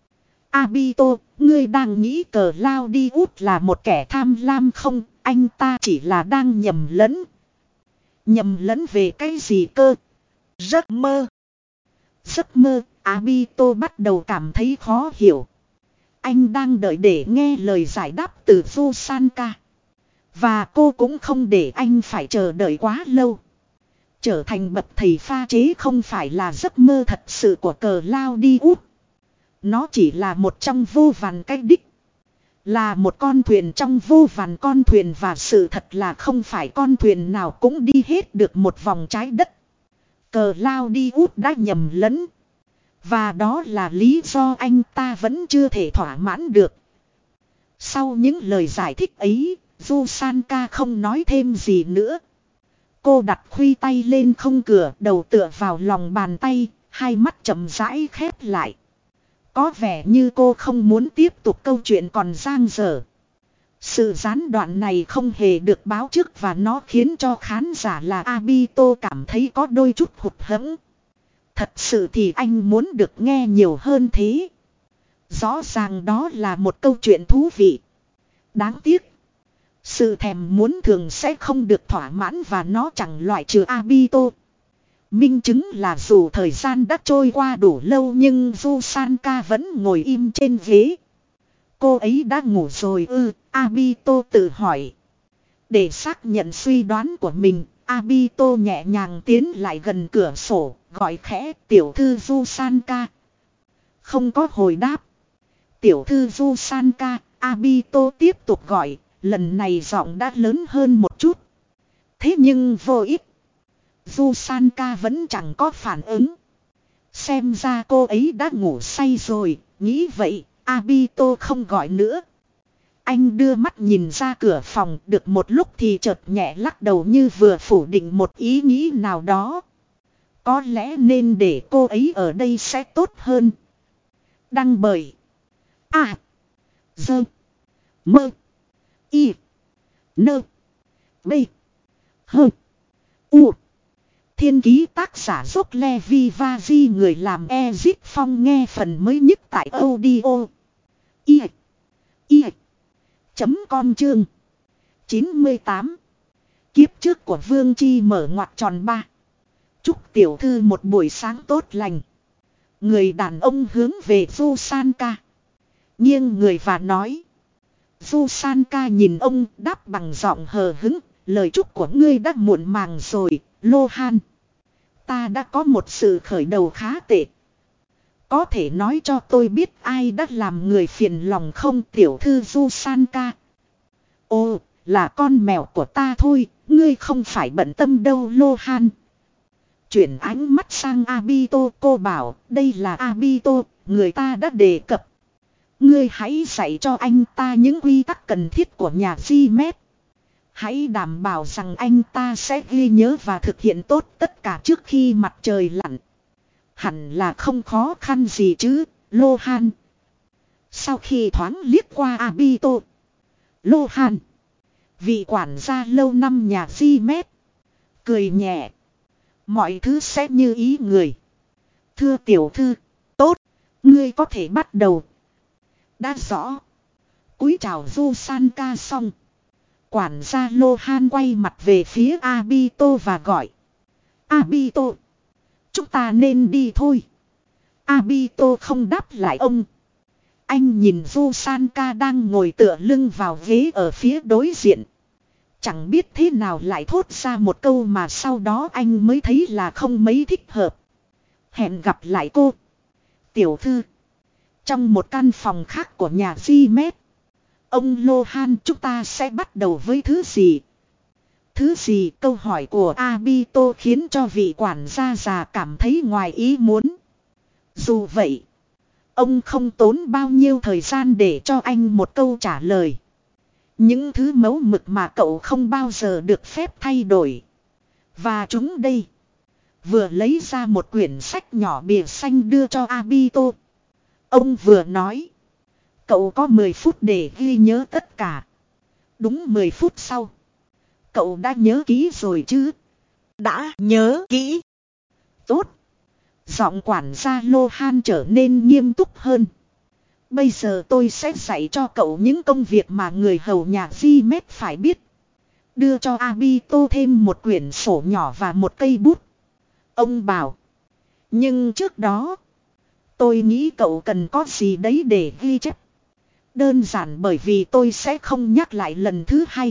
Speaker 1: Abito, ngươi đang nghĩ cờ lao đi út là một kẻ tham lam không? Anh ta chỉ là đang nhầm lẫn. Nhầm lẫn về cái gì cơ? Giấc mơ. Giấc mơ, Abito bắt đầu cảm thấy khó hiểu. Anh đang đợi để nghe lời giải đáp từ Fusanka. Và cô cũng không để anh phải chờ đợi quá lâu. Trở thành bậc thầy pha chế không phải là giấc mơ thật sự của cờ lao đi út. Nó chỉ là một trong vô vàn cái đích. Là một con thuyền trong vô vàn con thuyền, và sự thật là không phải con thuyền nào cũng đi hết được một vòng trái đất. Cờ lao đi út đã nhầm lẫn. Và đó là lý do anh ta vẫn chưa thể thỏa mãn được. Sau những lời giải thích ấy, Fusanka không nói thêm gì nữa. Cô đặt khuy tay lên không cửa, đầu tựa vào lòng bàn tay, hai mắt chậm rãi khép lại. Có vẻ như cô không muốn tiếp tục câu chuyện còn dang dở. Sự gián đoạn này không hề được báo trước và nó khiến cho khán giả là Abito cảm thấy có đôi chút hụt hẫng. Thật sự thì anh muốn được nghe nhiều hơn thế. Rõ ràng đó là một câu chuyện thú vị. Đáng tiếc. Sự thèm muốn thường sẽ không được thỏa mãn và nó chẳng loại trừ Abito. Minh chứng là dù thời gian đã trôi qua đủ lâu nhưng Jusanka vẫn ngồi im trên ghế. Cô ấy đã ngủ rồi ư, Abito tự hỏi. Để xác nhận suy đoán của mình, Abito nhẹ nhàng tiến lại gần cửa sổ, gọi khẽ tiểu thư Jusanka. Không có hồi đáp. Tiểu thư Jusanka, Abito tiếp tục gọi, lần này giọng đã lớn hơn một chút. Thế nhưng vô ích. Jusanka vẫn chẳng có phản ứng. Xem ra cô ấy đã ngủ say rồi, nghĩ vậy, Abito không gọi nữa. Anh đưa mắt nhìn ra cửa phòng, được một lúc thì chợt nhẹ lắc đầu như vừa phủ định một ý nghĩ nào đó. Có lẽ nên để cô ấy ở đây sẽ tốt hơn. Đăng bởi A Dơ Mơ Y Nơ B Hơ U. Thiên ký tác giả dốc Levi Vazi, người làm Ezit Phong, nghe phần mới nhất tại audio i i chấm com chương chín mươi tám. Kiếp trước của Vương Chi mở ngoặc tròn ba. Chúc tiểu thư một buổi sáng tốt lành. Người đàn ông hướng về Jusanka, nghiêng người và nói. Jusanka nhìn ông, đáp bằng giọng hờ hững. Lời chúc của ngươi đã muộn màng rồi, Lohan. Ta đã có một sự khởi đầu khá tệ. Có thể nói cho tôi biết ai đã làm người phiền lòng không, tiểu thư Jusanka? Ồ, là con mèo của ta thôi, ngươi không phải bận tâm đâu, Lohan. Chuyển ánh mắt sang Abito, cô bảo, đây là Abito, người ta đã đề cập. Ngươi hãy dạy cho anh ta những quy tắc cần thiết của nhà Gmet. Hãy đảm bảo rằng anh ta sẽ ghi nhớ và thực hiện tốt tất cả trước khi mặt trời lặn. Hẳn là không khó khăn gì chứ, Lohan. Sau khi thoáng liếc qua Abito, Lohan, vị quản gia lâu năm nhà Gmet, cười nhẹ. Mọi thứ sẽ như ý người. Thưa tiểu thư, tốt, ngươi có thể bắt đầu. Đã rõ. Cúi chào Jusanka xong, quản gia Lohan quay mặt về phía Abito và gọi. Abito, chúng ta nên đi thôi. Abito không đáp lại ông. Anh nhìn Jusanka đang ngồi tựa lưng vào ghế ở phía đối diện. Chẳng biết thế nào lại thốt ra một câu mà sau đó anh mới thấy là không mấy thích hợp. Hẹn gặp lại cô, tiểu thư, trong một căn phòng khác của nhà Gmet. Ông Lohan, chúng ta sẽ bắt đầu với thứ gì? Thứ gì? Câu hỏi của Abito khiến cho vị quản gia già cảm thấy ngoài ý muốn. Dù vậy, ông không tốn bao nhiêu thời gian để cho anh một câu trả lời. Những thứ mẫu mực mà cậu không bao giờ được phép thay đổi. Và chúng đây. Vừa lấy ra một quyển sách nhỏ bìa xanh đưa cho Abito. Ông vừa nói. Cậu có mười phút để ghi nhớ tất cả. Đúng mười phút sau. Cậu đã nhớ kỹ rồi chứ?
Speaker 2: Đã nhớ kỹ.
Speaker 1: Tốt. Giọng quản gia Lohan trở nên nghiêm túc hơn. Bây giờ tôi sẽ dạy cho cậu những công việc mà người hầu nhà Gmet phải biết. Đưa cho Abito thêm một quyển sổ nhỏ và một cây bút. Ông bảo. Nhưng trước đó, tôi nghĩ cậu cần có gì đấy để ghi chép. Đơn giản bởi vì tôi sẽ không nhắc lại lần thứ hai.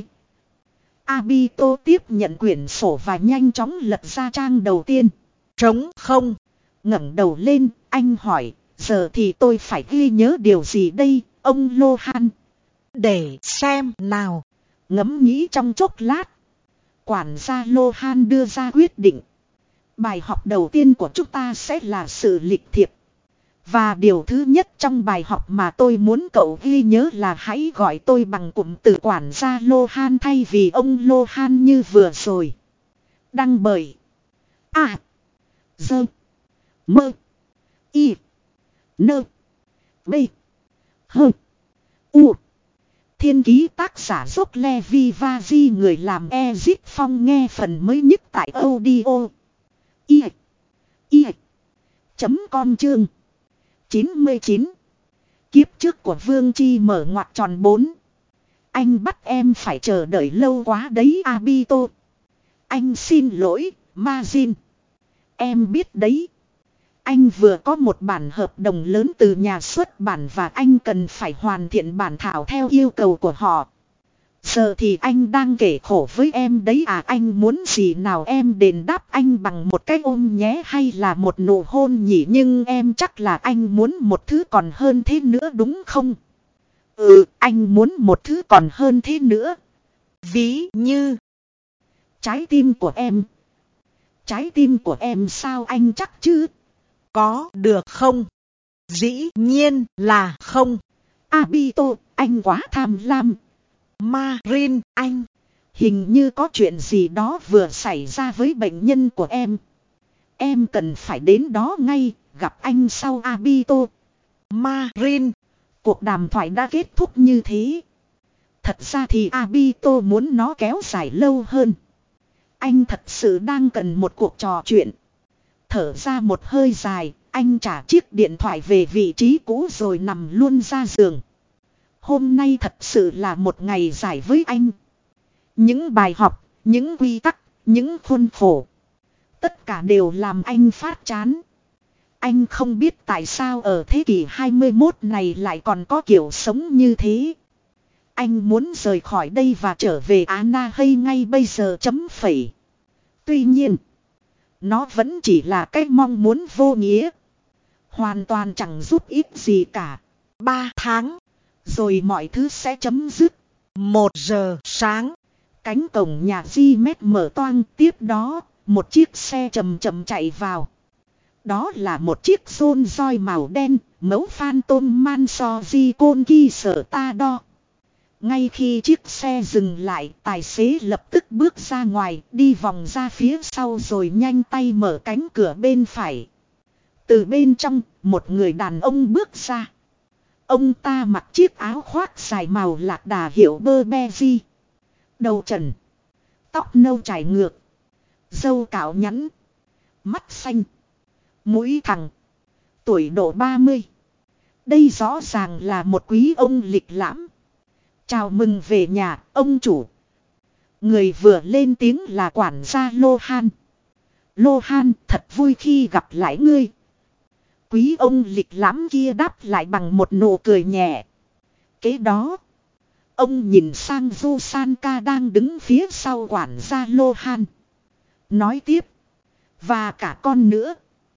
Speaker 1: Abito tiếp nhận quyển sổ và nhanh chóng lật ra trang đầu tiên.
Speaker 2: Trống không.
Speaker 1: Ngẩng đầu lên, anh hỏi, giờ thì tôi phải ghi nhớ điều gì đây, ông Lohan?
Speaker 2: Để xem nào.
Speaker 1: Ngẫm nghĩ trong chốc lát, quản gia Lohan đưa ra quyết định. Bài học đầu tiên của chúng ta sẽ là sự lịch thiệp. Và điều thứ nhất trong bài học mà tôi muốn cậu ghi nhớ là hãy gọi tôi bằng cụm từ quản gia Lohan thay vì ông Lohan như vừa rồi. Đăng bởi A Dơ Mơ Y Nơ B Hơ U. Thiên ký tác giả dốc Levi Vazi, người làm Ezit Phong, nghe phần mới nhất tại audio i i chấm com chương chín mươi chín. Kiếp trước của Vương Chi mở ngoặc tròn bốn. Anh bắt em phải chờ đợi lâu quá đấy Abito. Anh xin lỗi, Majin. Em biết đấy. Anh vừa có một bản hợp đồng lớn từ nhà xuất bản và anh cần phải hoàn thiện bản thảo theo yêu cầu của họ. Giờ thì anh đang kể khổ với em đấy à, anh muốn gì nào em đền đáp anh bằng một cái ôm nhé hay là một nụ hôn nhỉ, nhưng em chắc là anh muốn một thứ còn hơn thế nữa đúng không? Ừ, anh muốn một thứ còn hơn thế nữa.
Speaker 2: Ví như
Speaker 1: trái tim của em. Trái tim của em sao anh chắc chứ?
Speaker 2: Có được không? Dĩ nhiên là không.
Speaker 1: Abito, anh quá tham lam.
Speaker 2: Marin, anh.
Speaker 1: Hình như có chuyện gì đó vừa xảy ra với bệnh nhân của em. Em cần phải đến đó ngay, gặp anh sau Abito.
Speaker 2: Marin.
Speaker 1: Cuộc đàm thoại đã kết thúc như thế. Thật ra thì Abito muốn nó kéo dài lâu hơn. Anh thật sự đang cần một cuộc trò chuyện. Thở ra một hơi dài, anh trả chiếc điện thoại về vị trí cũ rồi nằm luôn ra giường. Hôm nay thật sự là một ngày dài với anh. Những bài học, những quy tắc, những khuôn khổ. Tất cả đều làm anh phát chán. Anh không biết tại sao ở thế kỷ hai mươi mốt này lại còn có kiểu sống như thế. Anh muốn rời khỏi đây và trở về Anaheim ngay bây giờ chấm phẩy. Tuy nhiên, nó vẫn chỉ là cái mong muốn vô nghĩa. Hoàn toàn chẳng giúp ích gì cả.
Speaker 2: Ba tháng.
Speaker 1: Rồi mọi thứ sẽ chấm dứt.
Speaker 2: Một giờ sáng.
Speaker 1: Cánh cổng nhà Di-Mét mở toang, tiếp đó, một chiếc xe chậm chậm chạy vào. Đó là một chiếc Rolls Royce màu đen, mẫu Phantom Mansory Conki sở ta đo. Ngay khi chiếc xe dừng lại, tài xế lập tức bước ra ngoài, đi vòng ra phía sau rồi nhanh tay mở cánh cửa bên phải. Từ bên trong, một người đàn ông bước ra. Ông ta mặc chiếc áo khoác dài màu lạc đà hiệu Burberry. Đầu trần. Tóc nâu chải ngược. Râu cạo nhẵn. Mắt xanh. Mũi thẳng. Tuổi độ ba mươi. Đây rõ ràng là một quý ông lịch lãm. Chào mừng về nhà, ông chủ. Người vừa lên tiếng là quản gia Lohan. Lohan, thật vui khi gặp lại ngươi. Quý ông lịch lãm kia đáp lại bằng một nụ cười nhẹ. Kế đó, ông nhìn sang Jusanka đang đứng phía sau quản gia Lohan. Nói tiếp. Và cả con nữa.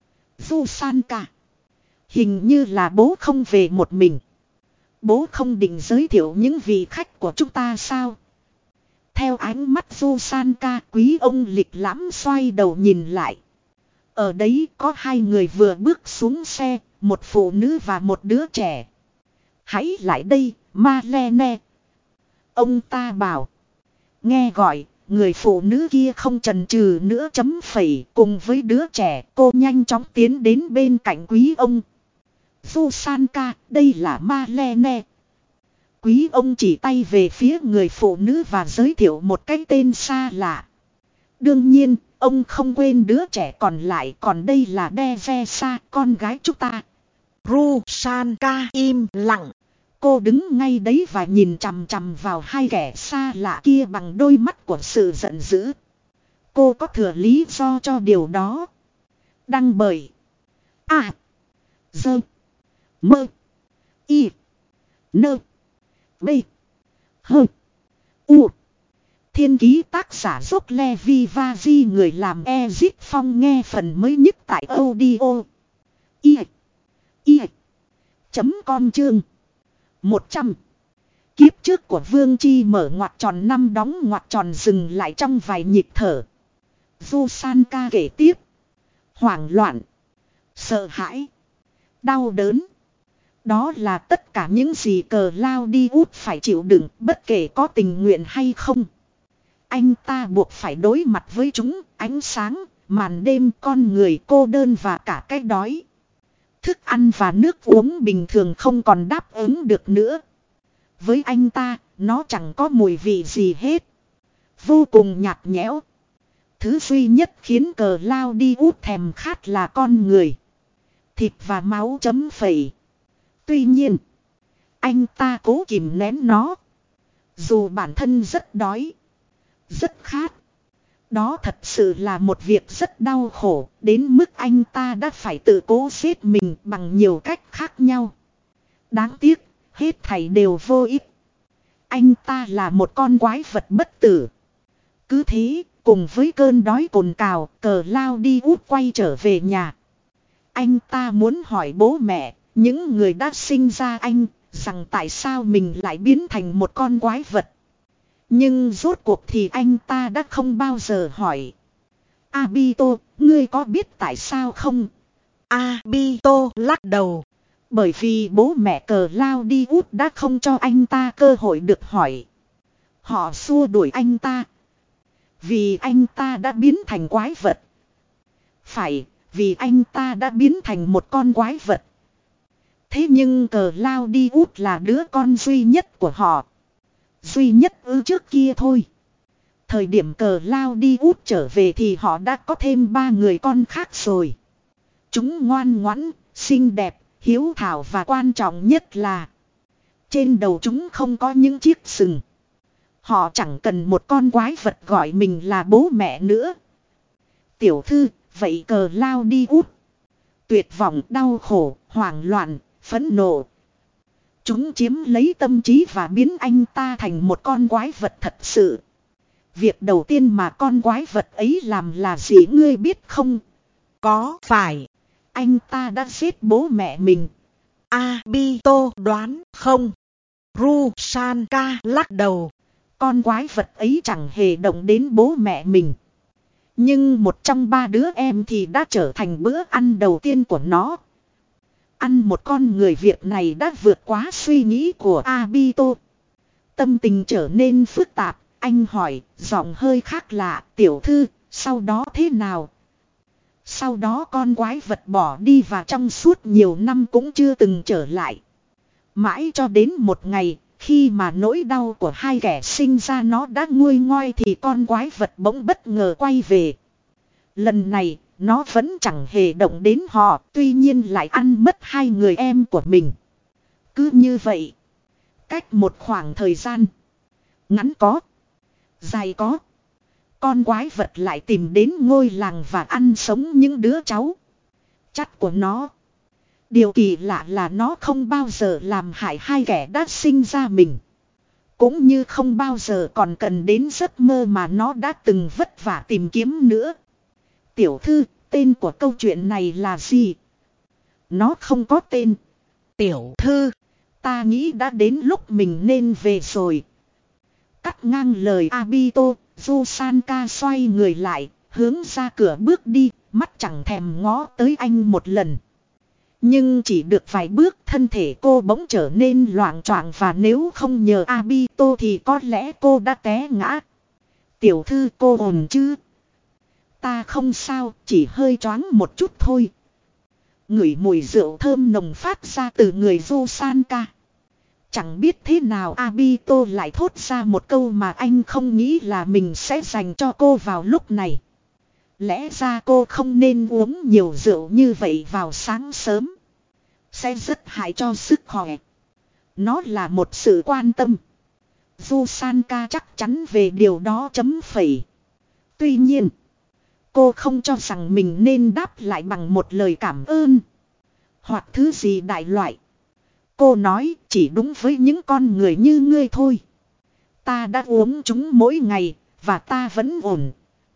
Speaker 1: Jusanka. Hình như là bố không về một mình. Bố không định giới thiệu những vị khách của chúng ta sao? Theo ánh mắt Jusanka, quý ông lịch lãm xoay đầu nhìn lại. Ở đấy có hai người vừa bước xuống xe, một phụ nữ và một đứa trẻ. Hãy lại đây, Marlene. Ông ta bảo. Nghe gọi, người phụ nữ kia không chần chừ nữa chấm phẩy, cùng với đứa trẻ, cô nhanh chóng tiến đến bên cạnh quý ông. Jusanka, đây là Marlene. Quý ông chỉ tay về phía người phụ nữ và giới thiệu một cái tên xa lạ. Đương nhiên, ông không quên đứa trẻ còn lại, còn đây là Devesa, con gái chúng ta.
Speaker 2: Jusanka im lặng.
Speaker 1: Cô đứng ngay đấy và nhìn chằm chằm vào hai kẻ xa lạ kia bằng đôi mắt của sự giận dữ. Cô có thừa lý do cho điều đó. Đăng bởi A. Dơ. Mơ. Y. Nơ. B. Hơ. U. Thiên ký tác giả dốc Levi Vazi, người làm Ezit Phong, nghe phần mới nhất tại audio. Y. Y. Chấm com chương. một trăm. Kiếp trước của Vương Chi mở ngoặc tròn năm đóng ngoặc tròn dừng lại trong vài nhịp thở. Jusanka kể tiếp. Hoảng loạn. Sợ hãi. Đau đớn. Đó là tất cả những gì cờ lao đi út phải chịu đựng, bất kể có tình nguyện hay không. Anh ta buộc phải đối mặt với chúng, ánh sáng, màn đêm, con người cô đơn và cả cái đói. Thức ăn và nước uống bình thường không còn đáp ứng được nữa. Với anh ta, nó chẳng có mùi vị gì hết. Vô cùng nhạt nhẽo. Thứ duy nhất khiến cờ lao đi út thèm khát là con người. Thịt và máu chấm phẩy. Tuy nhiên, anh ta cố kìm nén nó. Dù bản thân rất đói, rất khát. Đó thật sự là một việc rất đau khổ, đến mức anh ta đã phải tự cố giết mình bằng nhiều cách khác nhau. Đáng tiếc, hết thảy đều vô ích. Anh ta là một con quái vật bất tử. Cứ thế, cùng với cơn đói cồn cào, cờ lao đi út quay trở về nhà. Anh ta muốn hỏi bố mẹ, những người đã sinh ra anh, rằng tại sao mình lại biến thành một con quái vật. Nhưng rốt cuộc thì anh ta đã không bao giờ hỏi. Abito, ngươi có biết tại sao không?
Speaker 2: Abito lắc đầu.
Speaker 1: Bởi vì bố mẹ cờ lao đi út đã không cho anh ta cơ hội được hỏi. Họ xua đuổi anh ta. Vì anh ta đã biến thành quái vật. Phải, vì anh ta đã biến thành một con quái vật. Thế nhưng cờ lao đi út là đứa con duy nhất của họ. Duy nhất ư trước kia thôi. Thời điểm cờ lao đi út trở về thì họ đã có thêm ba người con khác rồi. Chúng ngoan ngoãn, xinh đẹp, hiếu thảo và quan trọng nhất là trên đầu chúng không có những chiếc sừng. Họ chẳng cần một con quái vật gọi mình là bố mẹ nữa. Tiểu thư, vậy cờ lao đi út. Tuyệt vọng, đau khổ, hoảng loạn, phẫn nộ. Chúng chiếm lấy tâm trí và biến anh ta thành một con quái vật thật sự. Việc đầu tiên mà con quái vật ấy làm là gì ngươi biết không?
Speaker 2: Có phải
Speaker 1: anh ta đã giết bố mẹ mình?
Speaker 2: Abito đoán không. Rusanka lắc đầu.
Speaker 1: Con quái vật ấy chẳng hề động đến bố mẹ mình. Nhưng một trong ba đứa em thì đã trở thành bữa ăn đầu tiên của nó. Ăn một con người việc này đã vượt quá suy nghĩ của Abito. Tâm tình trở nên phức tạp. Anh hỏi, giọng hơi khác lạ, tiểu thư, sau đó thế nào? Sau đó con quái vật bỏ đi và trong suốt nhiều năm cũng chưa từng trở lại. Mãi cho đến một ngày, khi mà nỗi đau của hai kẻ sinh ra nó đã nguôi ngoai thì con quái vật bỗng bất ngờ quay về. Lần này, nó vẫn chẳng hề động đến họ, tuy nhiên lại ăn mất hai người em của mình. Cứ như vậy, cách một khoảng thời gian ngắn có, dài có, con quái vật lại tìm đến ngôi làng và ăn sống những đứa cháu chắt của nó. Điều kỳ lạ là nó không bao giờ làm hại hai kẻ đã sinh ra mình. Cũng như không bao giờ còn cần đến giấc mơ mà nó đã từng vất vả tìm kiếm nữa. Tiểu thư, tên của câu chuyện này là gì? Nó không có tên.
Speaker 2: Tiểu thư,
Speaker 1: ta nghĩ đã đến lúc mình nên về rồi. Cắt ngang lời Abito, Rusanka xoay người lại, hướng ra cửa bước đi, mắt chẳng thèm ngó tới anh một lần. Nhưng chỉ được vài bước thân thể cô bỗng trở nên loạng choạng và nếu không nhờ Abito thì có lẽ cô đã té ngã. Tiểu thư cô ổn chứ? Ta không sao, chỉ hơi choáng một chút thôi. Ngửi mùi rượu thơm nồng phát ra từ người Rusanka. Chẳng biết thế nào Abito lại thốt ra một câu mà anh không nghĩ là mình sẽ dành cho cô vào lúc này. Lẽ ra cô không nên uống nhiều rượu như vậy vào sáng sớm. Sẽ rất hại cho sức khỏe. Nó là một sự quan tâm. Rusanka chắc chắn về điều đó chấm phẩy. Tuy nhiên, cô không cho rằng mình nên đáp lại bằng một lời cảm ơn. Hoặc thứ gì đại loại. Cô nói chỉ đúng với những con người như ngươi thôi. Ta đã uống chúng mỗi ngày, và ta vẫn ổn.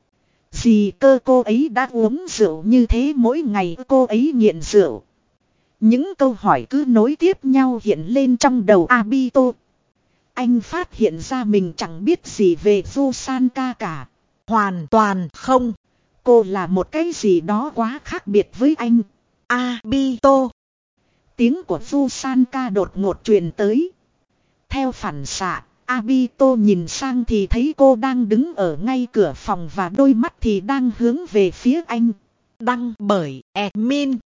Speaker 1: Gì cơ cô ấy đã uống rượu như thế mỗi ngày cô ấy nghiện rượu. Những câu hỏi cứ nối tiếp nhau hiện lên trong đầu Abito. Anh phát hiện ra mình chẳng biết gì về Rusanka cả.
Speaker 2: Hoàn toàn không.
Speaker 1: Cô là một cái gì đó quá khác biệt với anh.
Speaker 2: Abito.
Speaker 1: Tiếng của Rusanka đột ngột truyền tới. Theo phản xạ, Abito nhìn sang thì thấy cô đang đứng ở ngay cửa phòng và đôi mắt thì đang hướng về phía anh.
Speaker 2: Đăng bởi admin